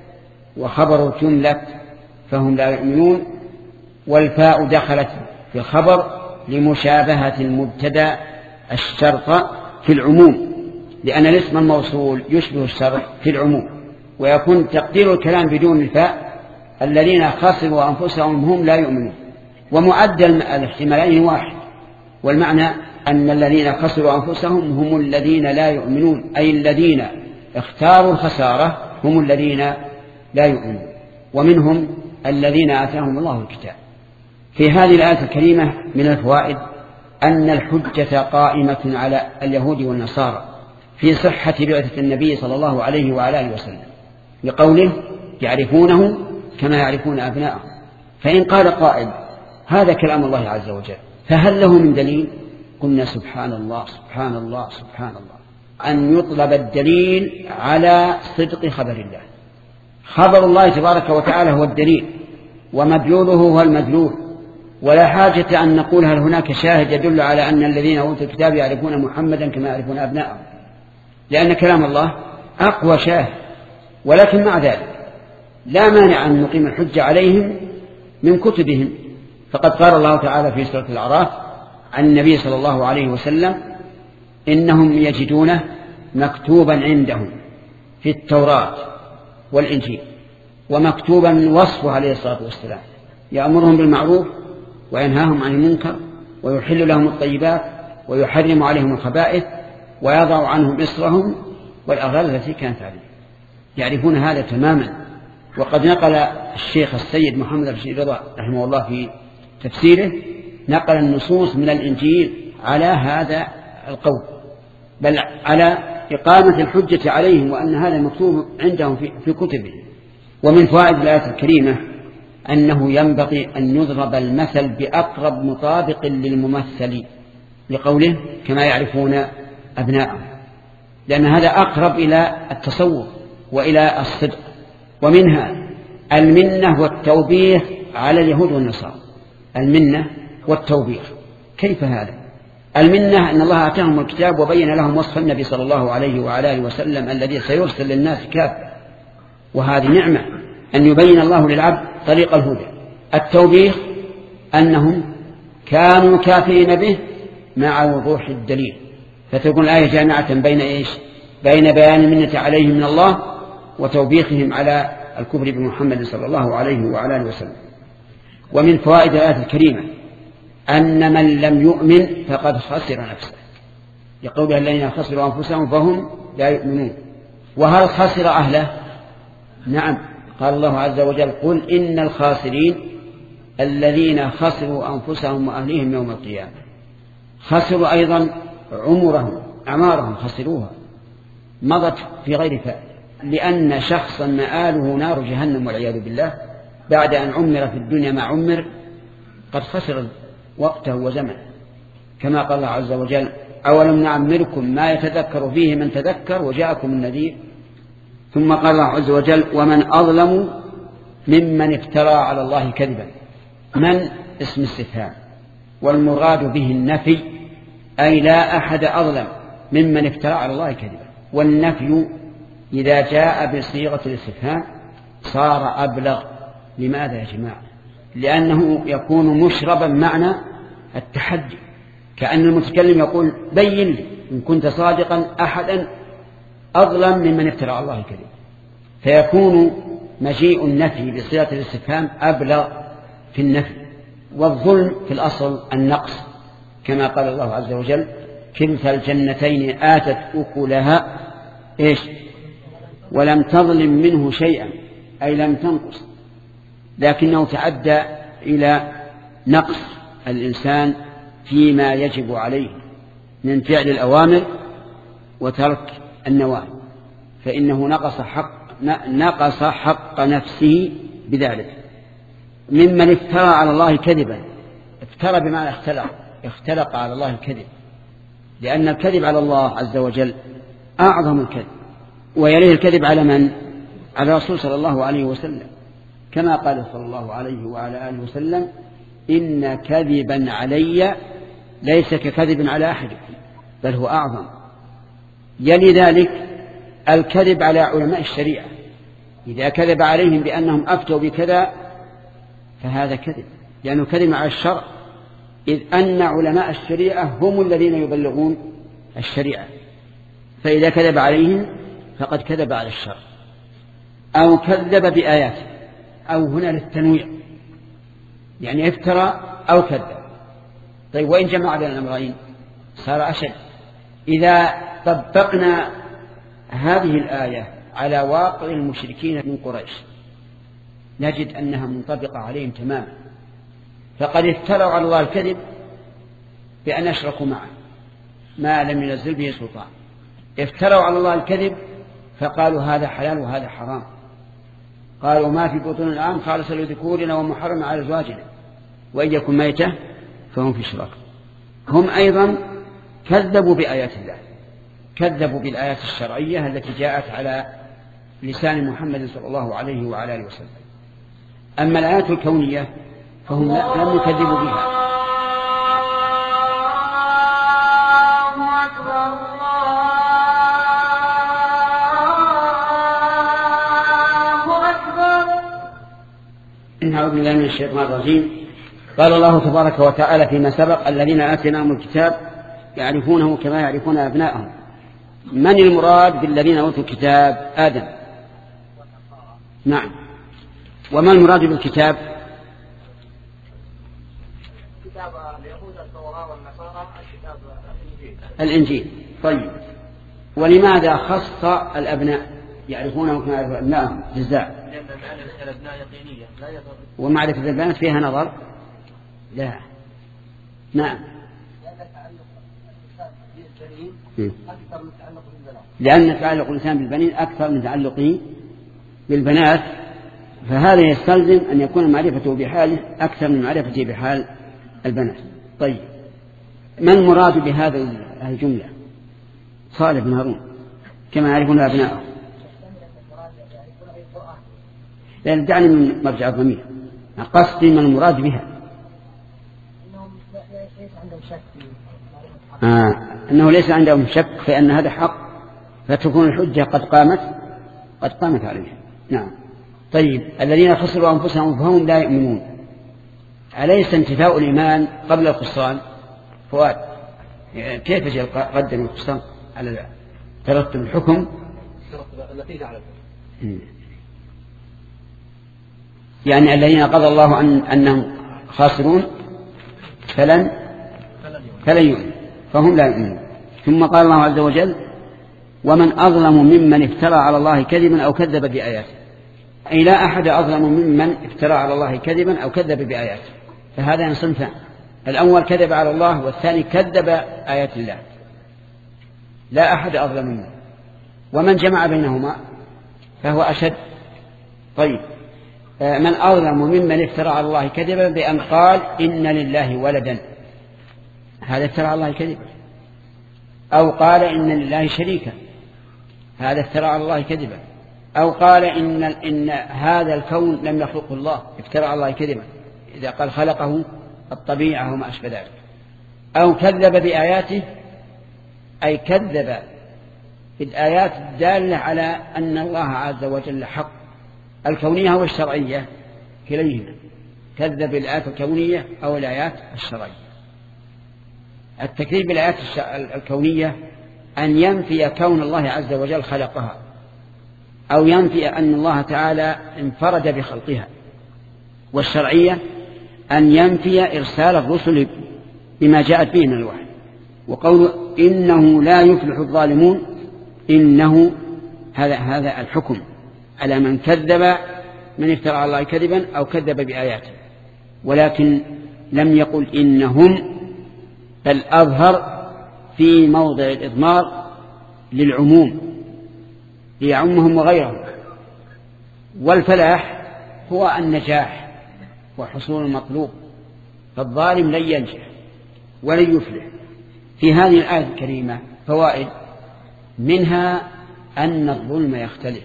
وخبر جملة فهم لا يؤمنون، والفاء دخلت في الخبر لمشابهة المبتدأ الشرط في العموم، لأن الاسم الموصول يشبه الشرط في العموم، ويكون تقدير الكلام بدون الفاء الذين خسروا أنفسهم هم لا يؤمنون، ومعدل الاحتمالين واحد، والمعنى أن الذين خسروا أنفسهم هم الذين لا يؤمنون، أي الذين اختاروا الخسارة هم الذين لا يؤمنون، ومنهم الذين آتاهم الله الكتاب. في هذه الآية الكريمة من الفوائد أن الحجة قائمة على اليهود والنصارى في صحة بعثة النبي صلى الله عليه وعلى آله وسلم، لقوله يعرفونه كما يعرفون أبناءهم. فإن قال قائل هذا كلام الله عز وجل فهل له من دليل؟ قلنا سبحان الله سبحان الله سبحان الله، أن يطلب الدليل على صدق خبر الله. خبر الله تبارك وتعالى هو الدليل، ومدلوله هو المدلول، ولا حاجة أن نقول هل هناك شاهد يدل على أن الذين أوتوا الكتاب يعرفون محمدا كما يعرفون أبناءهم، لأن كلام الله أقوى شاهد. ولكن مع ذلك لا مانع أن نقيم الحجة عليهم من كتبهم، فقد قال الله تعالى في سورة الأعراف عن النبي صلى الله عليه وسلم إنهم يجدونه مكتوبا عندهم في التوراة والإنجيل، ومكتوبا وصفه عليه الصلاة والسلام يأمرهم بالمعروف وينهاهم عن المنكر ويحل لهم الطيبات ويحرم عليهم الخبائث ويضع عنهم إصرهم والأغلال التي كانت عليهم. يعرفون هذا تماما. وقد نقل الشيخ السيد محمد رشيد رضا رحمه الله في تفسيره نقل النصوص من الإنجيل على هذا القول، بل على إقامة الحجة عليهم وأن هذا مكتوب عندهم في, في كتبهم. ومن فوائد الآية الكريمة أنه ينبغي أن يضرب المثل بأقرب مطابق للممثل، لقوله كما يعرفون أبناءهم، لأن هذا أقرب إلى التصور وإلى الصدق. ومنها المنة والتوبيخ على اليهود والنصارى. المنة والتوبيخ كيف هذا؟ المنة أن الله آتاهم الكتاب وبين لهم وصف النبي صلى الله عليه وعلى آله وسلم الذي سيرسل للناس كافة، وهذه نعمة أن يبين الله للعبد طريق الهدى. التوبيخ أنهم كانوا كافرين به مع وضوح الدليل، فتكون الآية جامعة بين إيش؟ بين بيان المنة عليهم من الله وتوبيخهم على الكفر بمحمد صلى الله عليه وعلى آله وسلم. ومن فوائد الآية الكريمة أن من لم يؤمن فقد خسر نفسه، يقول الذين خسروا أنفسهم فهم لا يؤمنون. وهل خسر أهله؟ نعم، قال الله عز وجل قل إن الخاسرين الذين خسروا أنفسهم وأهليهم يوم القيامة. خسروا أيضا عمرهم، أعمارهم خسروها، مضت في غير فائدة، لأن شخصا مآله نار جهنم والعياذ بالله بعد أن عمر في الدنيا ما عمر قد خسر وقته وزمنه، كما قال الله عز وجل أولم نعمركم ما يتذكر فيه من تذكر وجاءكم النذير. ثم قال الله عز وجل ومن أظلم ممن افترى على الله كذبا. من اسم استفهام، والمراد به النفي، أي لا أحد أظلم ممن افترى على الله كذبا. والنفي إذا جاء بصيغة الاستفهام صار أبلغ. لماذا يا جماعة؟ لأنه يكون مشربا معنى التحدي، كأن المتكلم يقول بين لي إن كنت صادقا أحدا أظلم ممن افترى على الله كذبا، فيكون مجيء النفي بصيغة الاستفهام أبلغ في النفي. والظلم في الأصل النقص، كما قال الله عز وجل كلتا الجنتين آتت أكلها إيش ولم تظلم منه شيئا، أي لم تنقص، لكنه تعدى إلى نقص الإنسان فيما يجب عليه من فعل الأوامر وترك النواهي، فإنه نقص حق نقص حق نفسه بذلك. ممن افترى على الله كذبا، افترى بمعنى اختلق، اختلق على الله الكذب، لأن الكذب على الله عز وجل أعظم الكذب، ويليه الكذب على من؟ على الرسول صلى الله عليه وسلم، كما قال صلى الله عليه وعلى آله وسلم إن كذبا علي ليس ككذب على أحد بل هو أعظم. يلي ذلك الكذب على علماء الشريعة، إذا كذب عليهم بأنهم أفتوا بكذا فهذا كذب، لأنه كذب على الشرع، إذ أن علماء الشريعة هم الذين يبلغون الشريعة، فإذا كذب عليهم فقد كذب على الشرع. أو كذب بآيات، أو هنا للتنويع، يعني افترى أو كذب. طيب وإن جمع بين الأمرين صار أشد. إذا طبقنا هذه الآية على واقع المشركين من قريش نجد أنها منطبقة عليهم تماما، فقد افتروا على الله الكذب بأن أشركوا معه ما لم ينزل به سلطان، افتروا على الله الكذب فقالوا هذا حلال وهذا حرام، قالوا ما في بطون الآن خالص لذكورنا ومحرم على أزواجنا وإن يكن ميتة فهم في شرك. هم أيضا كذبوا بآيات الله، كذبوا بالآيات الشرعية التي جاءت على لسان محمد صلى الله عليه وعلى آله وسلم. أما الآيات الكونية فهم لم يكذبوا بها. أعوذ بالله من الشيطان الرجيم. قال الله تبارك وتعالى فيما سبق الذين آتيناهم الكتاب يعرفونه كما يعرفون أبناءهم. من المراد بالذين أوتوا الكتاب؟ آدم. نعم. وما المراد بالكتاب؟ كتاب اليهود التوراة والنصارى الكتاب الإنجيل. طيب ولماذا خص الأبناء يعرفونه كما يعرفون أبناءهم جزاء؟ لأن معرفة الأبناء يقينية لا يضر. ومعرفة البنات فيها نظر؟ لا. نعم. لأن تعلق الإنسان بالبنين أكثر من تعلقه بالبنات، فهذا يستلزم أن يكون معرفته بحاله أكثر من معرفته بحال البنات. طيب ما المراد بهذا الجملة؟ صالح بن هارون كما يعرفون أبناءه. لأن دعني من مرجع الضمير، قصدي من المراد بها آه. أنه ليس عندهم شك فإن هذا حق، فتكون الحجة قد قامت قد قامت عليه. نعم. طيب الذين خسروا أنفسهم فهم لا يؤمنون، أليس انتفاء الإيمان قبل الخسران؟ فؤاد كيف جاء قدم الخسران على ترتب الحكم؟ النتيجة على يعني الذين قضى الله أن أنهم خاسرون فلن فلن يؤمن، فهم لا يؤمنون. ثم قال الله عز وجل ومن أظلم ممن افترى على الله كذبا أو كذب بآياته، أي لا أحد أظلم ممن افترى على الله كذبا أو كذب بآياته، فهذا صنفان، الأول كذب على الله والثاني كذب آيات الله، لا أحد أظلم منه، ومن جمع بينهما فهو أشد. طيب من أظلم ممن افترى على الله كذبا بأن قال إن لله ولدا، هذا افترى على الله كذبا، أو قال إن لله شريكا، هذا افترى على الله كذبا، أو قال إن, إن هذا الكون لم يخلقه الله، افترى على الله كذبا إذا قال خلقه الطبيعة وما أشبه ذلك، أو كذب بآياته أي كذب بالآيات الدالة على أن الله عز وجل حق، الكونية والشرعية كليهما، كذب بالآيات الكونية أو الآيات الشرعية. التكذيب بالآيات الكونية أن ينفي كون الله عز وجل خلقها، أو ينفي أن الله تعالى انفرد بخلقها، والشرعية أن ينفي إرسال الرسل بما جاءت به من الوحي. وقول إنه لا يفلح الظالمون، إنه هذا هذا الحكم على من كذب من افترى على الله كذبا أو كذب بآياته، ولكن لم يقل إنهم، بل أظهر في موضع الإضمار للعموم ليعمهم وغيرهم. والفلاح هو النجاح وحصول المطلوب، فالظالم لن ينجح ولن يفلح. في هذه الآية الكريمة فوائد، منها أن الظلم يختلف،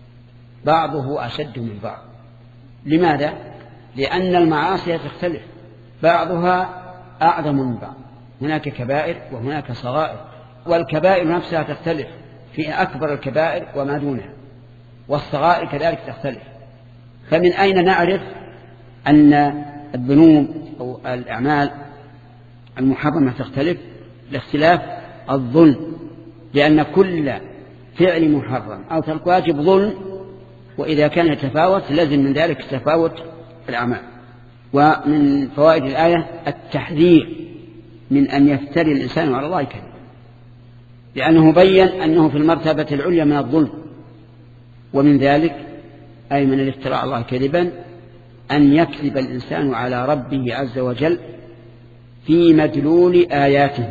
بعضه أشد من بعض. لماذا؟ لأن المعاصي تختلف، بعضها أعظم من بعض، هناك كبائر وهناك صغائر، والكبائر نفسها تختلف، في أكبر الكبائر وما دونها، والصغائر كذلك تختلف. فمن أين نعرف أن الذنوب أو الأعمال المحرمة تختلف؟ لاختلاف الظلم، لأن كل فعل محرم أو ترك واجب ظلم، وإذا كان يتفاوت لازم من ذلك تفاوت الأعمال. ومن فوائد الآية التحذير من أن يفتري الإنسان على الله كذبا، لأنه بين أنه في المرتبة العليا من الظلم. ومن ذلك أي من الافتراء على الله كذبا أن يكذب الإنسان على ربه عز وجل في مدلول آياته،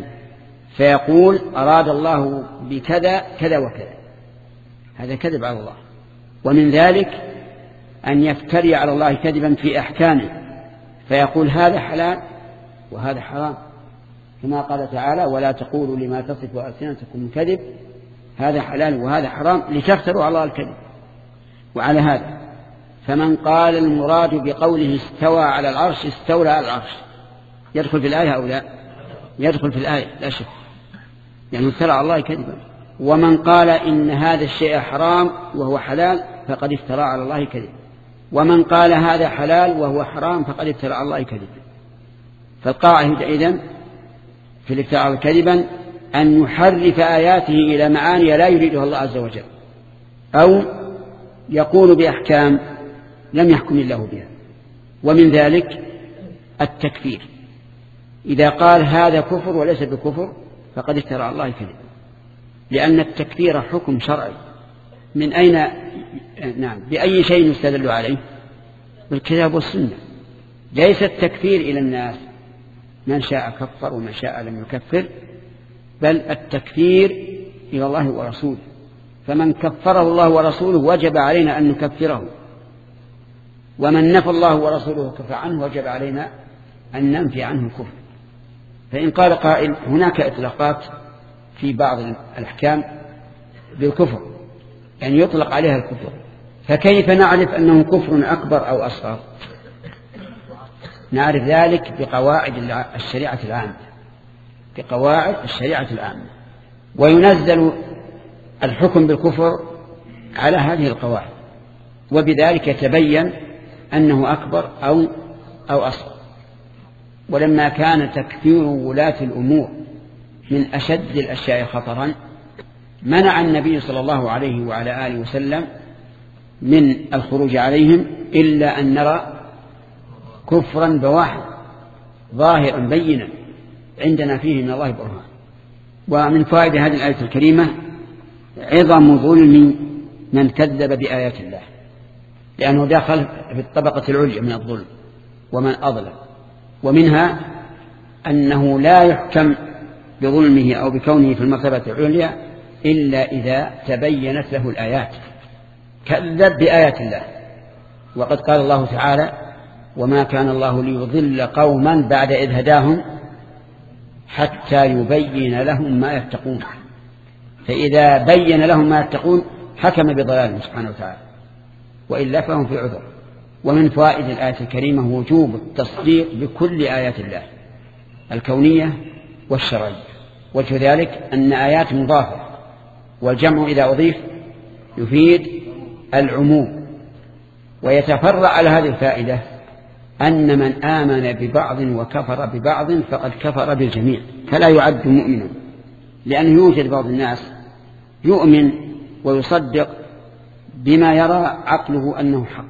فيقول أراد الله بكذا كذا وكذا، هذا كذب على الله. ومن ذلك أن يفتري على الله كذبا في أحكامه، فيقول هذا حلال وهذا حرام، كما قال تعالى ولا تقولوا لما تصف ألسنتكم الكذب هذا حلال وهذا حرام لتفتروا على الله الكذب. وعلى هذا فمن قال المراد بقوله استوى على العرش استولى على العرش يدخل في الآية أو لا؟ يدخل في الآية لا شك، يعني افترى على الله كذبا. ومن قال إن هذا الشيء حرام وهو حلال فقد افترى على الله كذبا، ومن قال هذا حلال وهو حرام فقد افترى على الله كذبا. فالقاعدة إذن في الافتراء كذبا أن يحرف آياته إلى معاني لا يريدها الله عز وجل، أو يقول بأحكام لم يحكم الله بها. ومن ذلك التكفير، إذا قال هذا كفر وليس بكفر فقد افترى على الله كذبا، لأن التكفير حكم شرعي. من أين نعم بأي شيء يستدل عليه؟ بالكتاب والسنة. ليس التكفير إلى الناس من شاء كفر ومن شاء لم يكفر، بل التكفير إلى الله ورسوله، فمن كفره الله ورسوله وجب علينا أن نكفره، ومن نفى الله ورسوله كفر عنه وجب علينا أن ننفي عنه الكفر. فإن قال قائل هناك إطلاقات في بعض الأحكام بالكفر، يعني يطلق عليها الكفر، فكيف نعرف أنه كفر أكبر أو أصغر؟ نعرف ذلك بقواعد الشريعة العامة، بقواعد الشريعة العامة، وينزل الحكم بالكفر على هذه القواعد، وبذلك يتبين أنه أكبر أو أو أصغر. ولما كان تكفير ولاة الأمور من أشد الأشياء خطرا منع النبي صلى الله عليه وعلى آله وسلم من الخروج عليهم إلا أن نرى كفرا بواحد ظاهرا بينا عندنا فيه من الله برهان. ومن فوائد هذه الآية الكريمة عظم ظلم من كذب بآيات الله، لأنه داخل في الطبقة العليا من الظلم ومن أظلم. ومنها أنه لا يحكم بظلمه أو بكونه في المرتبة العليا إلا إذا تبينت له الآيات، كذب بآيات الله. وقد قال الله تعالى وما كان الله ليضل قوما بعد إذ هداهم حتى يبين لهم ما يتقون، فإذا بين لهم ما يتقون حكم بضلالهم سبحانه وتعالى، وإلا فهم في عذر. ومن فوائد الآية الكريمة وجوب التصديق بكل آيات الله الكونية والشرعية. وجه ذلك أن آيات مضافة، والجمع إذا أضيف يفيد العموم. ويتفرع على هذه الفائدة أن من آمن ببعض وكفر ببعض فقد كفر بالجميع، فلا يعد مؤمنا، لأنه يوجد بعض الناس يؤمن ويصدق بما يرى عقله أنه حق،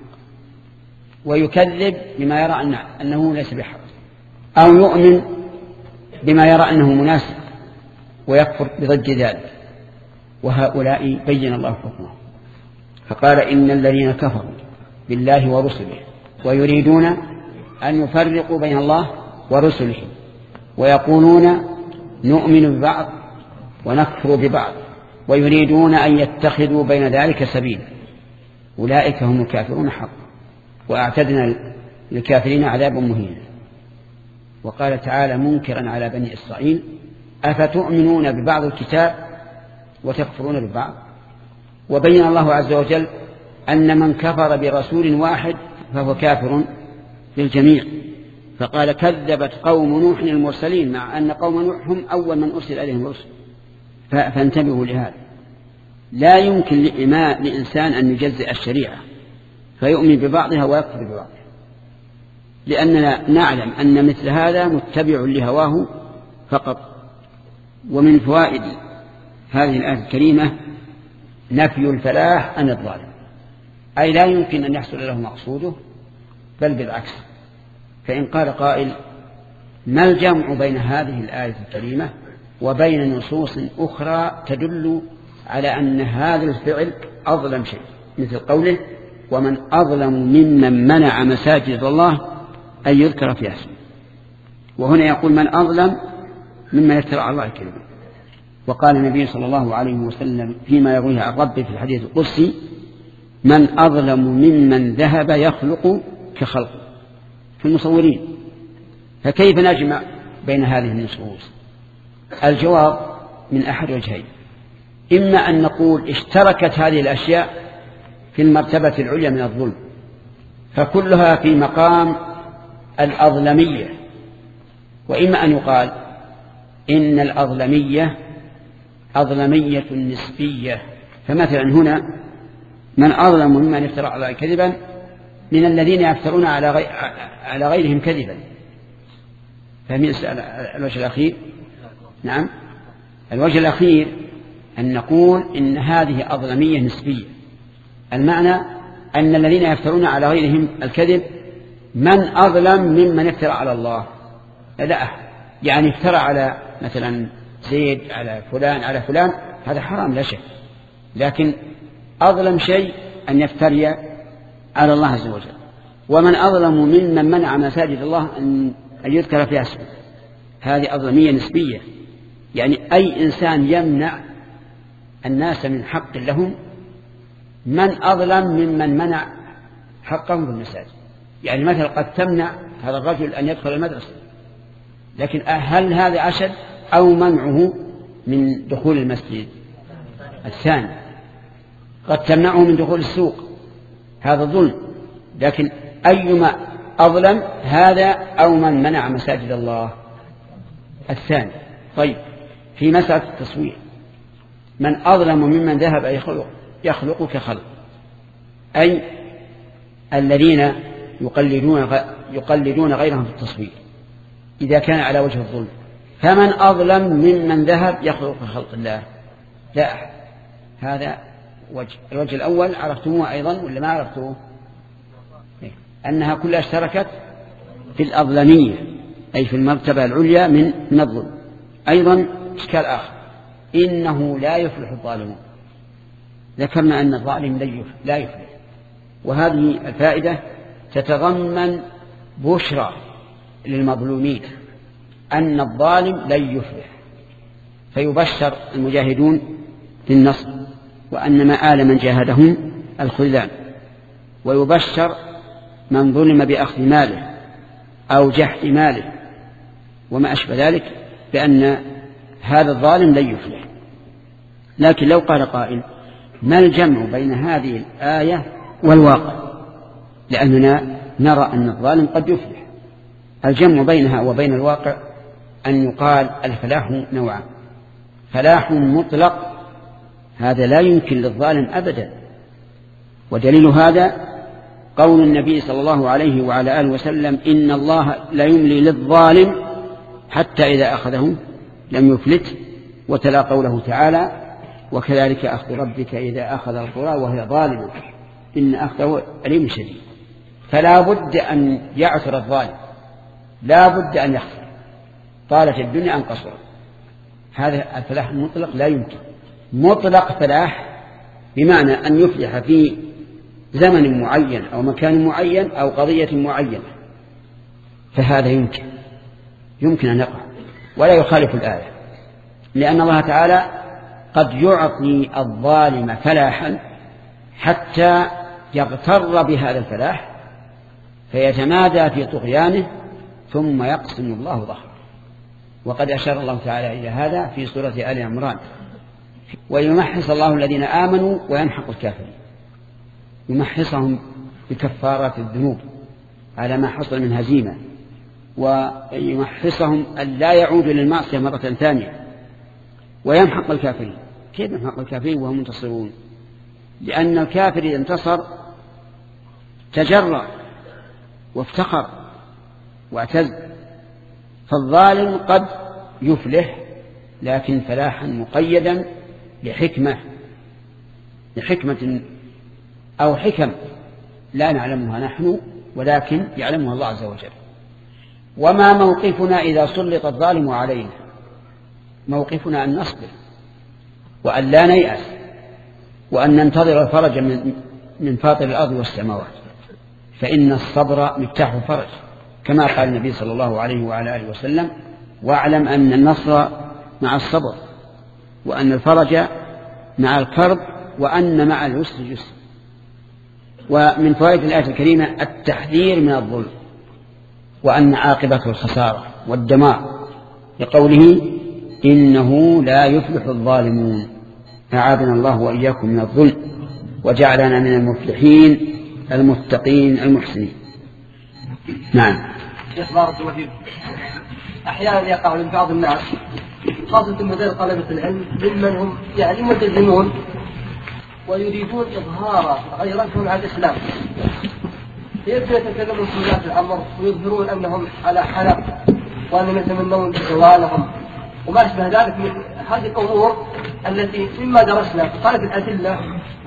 ويكذب بما يرى أنه ليس بحق، أو يؤمن بما يرى أنه مناسب ويكفر بضد ذلك. وهؤلاء بين الله حكمه فقال إن الذين كفروا بالله ورسله ويريدون أن يفرقوا بين الله ورسله ويقولون نؤمن ببعض ونكفر ببعض ويريدون أن يتخذوا بين ذلك سبيلا أولئك هم الكافرون حقا وأعتدنا للكافرين عذابا مهينا. وقال تعالى منكرا على بني إسرائيل أفتؤمنون ببعض الكتاب وتكفرون ببعض. وبين الله عز وجل أن من كفر برسول واحد فهو كافر للجميع، فقال كذبت قوم نوح المرسلين، مع أن قوم نوح هم أول من أرسل إليهم الرسل. فانتبهوا لهذا. لا يمكن لإنسان أن يجزئ الشريعة فيؤمن ببعضها ويكفر ببعضها، لأننا نعلم أن مثل هذا متبع لهواه فقط. ومن فوائد هذه الآية الكريمة نفي الفلاح عن الظالم، أي لا يمكن أن يحصل له مقصوده، بل بالعكس. فإن قال قائل ما الجمع بين هذه الآية الكريمة وبين نصوص أخرى تدل على أن هذا الفعل أظلم شيء، مثل قوله ومن أظلم ممن منع مساجد الله أن يذكر فيها اسمه، وهنا يقول من أظلم ممن يفترى على الله الكذب. وقال النبي صلى الله عليه وسلم فيما يرويه عن ربه في الحديث القدسي من أظلم ممن ذهب يخلق كخلقه في المصورين. فكيف نجمع بين هذه النصوص؟ الجواب من أحد وجهين، إما أن نقول اشتركت هذه الأشياء في المرتبة العليا من الظلم فكلها في مقام الأظلمية، وإما أن يقال إن الأظلمية أظلمية نسبية. فمثلا هنا من أظلم ممن يفترى على الله كذبا من الذين يفترون على غي... على غيرهم كذبا. فمن الوجه الأخير؟ نعم، الوجه الأخير أن نقول إن هذه أظلمية نسبية، المعنى أن الذين يفترون على غيرهم الكذب من أظلم ممن يفترى على الله؟ لا، يعني افترى على مثلا زيد على فلان على فلان هذا حرام لا شك، لكن أظلم شيء أن يفتري على الله عز وجل. ومن أظلم ممن منع مساجد الله أن يذكر فيها اسمه، هذه أظلمية نسبية، يعني أي إنسان يمنع الناس من حق لهم من أظلم ممن منع حقهم بالمساجد. يعني مثلا قد تمنع هذا الرجل أن يدخل المدرسة، لكن هل هذا أشد أو منعه من دخول المسجد؟ الثاني. قد تمنعه من دخول السوق، هذا ظلم، لكن أيما أظلم هذا أو من منع مساجد الله؟ الثاني. طيب في مسألة التصوير من أظلم ممن ذهب يخلق يخلق كخلق، أي الذين يقلدون يقلدون غيرهم في التصوير إذا كان على وجه الظلم. فمن أظلم ممن ذهب يخلق كخلق الله؟ لا، هذا وجه. الوجه الأول عرفتموه أيضا ولا ما عرفتوه؟ أنها كلها اشتركت في الأظلمية، أي في المرتبة العليا من من الظلم. أيضا إشكال آخر، إنه لا يفلح الظالمون، ذكرنا أن الظالم لا يفلح، وهذه الفائدة تتضمن بشرى للمظلومين أن الظالم لن يفلح، فيبشر المجاهدون بالنصر وأن مآل من جاهدهم الخذلان، ويبشر من ظلم بأخذ ماله أو جحد ماله وما أشبه ذلك بأن هذا الظالم لن يفلح. لكن لو قال قائل ما الجمع بين هذه الآية والواقع؟ لأننا نرى أن الظالم قد يفلح. الجمع بينها وبين الواقع أن يقال الفلاح نوعان، فلاح مطلق هذا لا يمكن للظالم أبدا، ودليل هذا قول النبي صلى الله عليه وعلى آله وسلم إن الله لا يملي للظالم حتى إذا أخذه لم يفلت، وتلا قوله تعالى وكذلك أخذ ربك إذا أخذ القرى وهي ظالمة إن أخذه أليم شديد. فلا بد أن يعثر الظالم، لا بد أن يخسر، طالت الدنيا أن قصرت. هذا الفلاح المطلق لا يمكن. مطلق فلاح بمعنى أن يفلح في زمن معين أو مكان معين أو قضية معينة، فهذا يمكن يمكن أن يقع ولا يخالف الآية، لأن الله تعالى قد يعطي الظالم فلاحا حتى يغتر بهذا الفلاح فيتمادى في طغيانه ثم يقسم الله ظهره. وقد أشار الله تعالى إلى هذا في سورة آل عمران ويمحص الله الذين آمنوا ويمحق الكافرين، يمحصهم بكفارات الذنوب على ما حصل من هزيمة، ويمحصهم أن لا يعودوا للمعصية مرة ثانية، ويمحق الكافرين. كيف نحق الكافرين وهم منتصرون؟ لأن الكافر إذا انتصر تجرأ وافتخر واعتز، فالظالم قد يفلح لكن فلاحا مقيدا لحكمة لحكمة أو حكم لا نعلمها نحن ولكن يعلمها الله عز وجل. وما موقفنا إذا سلط الظالم علينا؟ موقفنا أن نصبر وأن لا نيأس وأن ننتظر الفرج من, من فاطر الأرض والسماوات، فإن الصبر مفتاح الفرج كما قال النبي صلى الله عليه وعلى آله وسلم: واعلم أن النصر مع الصبر وأن الفرج مع الكرب وأن مع العسر يسر. ومن فوائد الآية الكريمة التحذير من الظلم وأن عاقبته الخسارة والدمار، لقوله: إنه لا يفلح الظالمون. أعاذنا الله وإياكم من الظلم وجعلنا من المفلحين المتقين المحسنين. نعم. شيخ بارك الله فيكم، أحيانا يقع لبعض الناس خاصة من غير طلبة العلم ممن هم يعني ملتزمون ويريدون إظهار غيرتهم على الإسلام، يبدأ يتكلمون في ولاة الأمر ويظهرون أنهم على حلق وأنهم يتمنون زوالهم وما أشبه ذلك من هذه الأمور التي مما درسنا تخالف الأدلة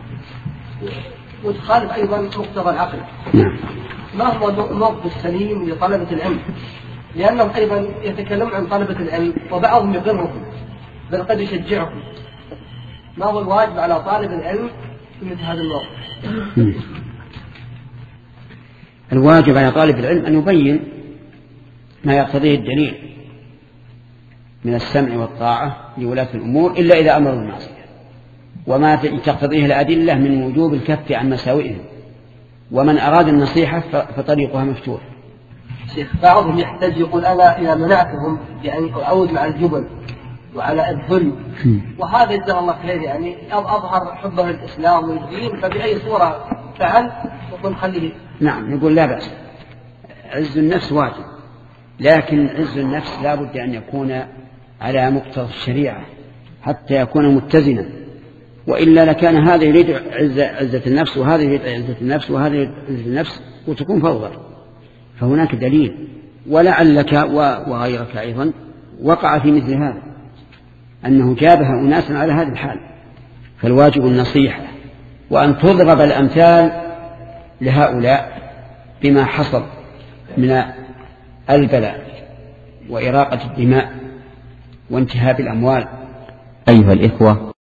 وتخالف أيضا مقتضى العقل. ما هو الموقف السليم لطلبة العلم؟ لأنهم أيضا يتكلمون عن طلبة العلم وبعضهم يقرهم بل قد يشجعهم. ما هو الواجب على طالب العلم في مثل هذا الموقف؟ الواجب على طالب العلم أن يبين ما يقتضيه الدليل من السمع والطاعة لولاة الأمور إلا إذا أمروا بالمعصية، وما تقتضيه الأدلة من وجوب الكف عن مساوئهم. ومن أراد النصيحة فطريقها مفتوح. شيخ بعضهم يحتاج يقول أنا إذا منعتهم يعني أعود مع الجبن وعلى الظلم، وهذا جزاه الله خير يعني أظهر حبه للإسلام والدين، فبأي صورة فعل يقول خليه. نعم نقول لا بأس، عز النفس واجب، لكن عز النفس لا بد أن يكون على مقتضى الشريعة حتى يكون متزنا، وإلا لكان هذا يريد عزة النفس وهذا يريد عزة النفس وهذا يريد عزة النفس وتكون فوضى. فهناك دليل، ولعلك وغيرك أيضا وقع في مثل هذا أنه جابها أناسا على هذه الحال. فالواجب النصيحة وأن تضرب الأمثال لهؤلاء بما حصل من البلاء وإراقة الدماء وانتهاب الأموال. أيها الإخوة،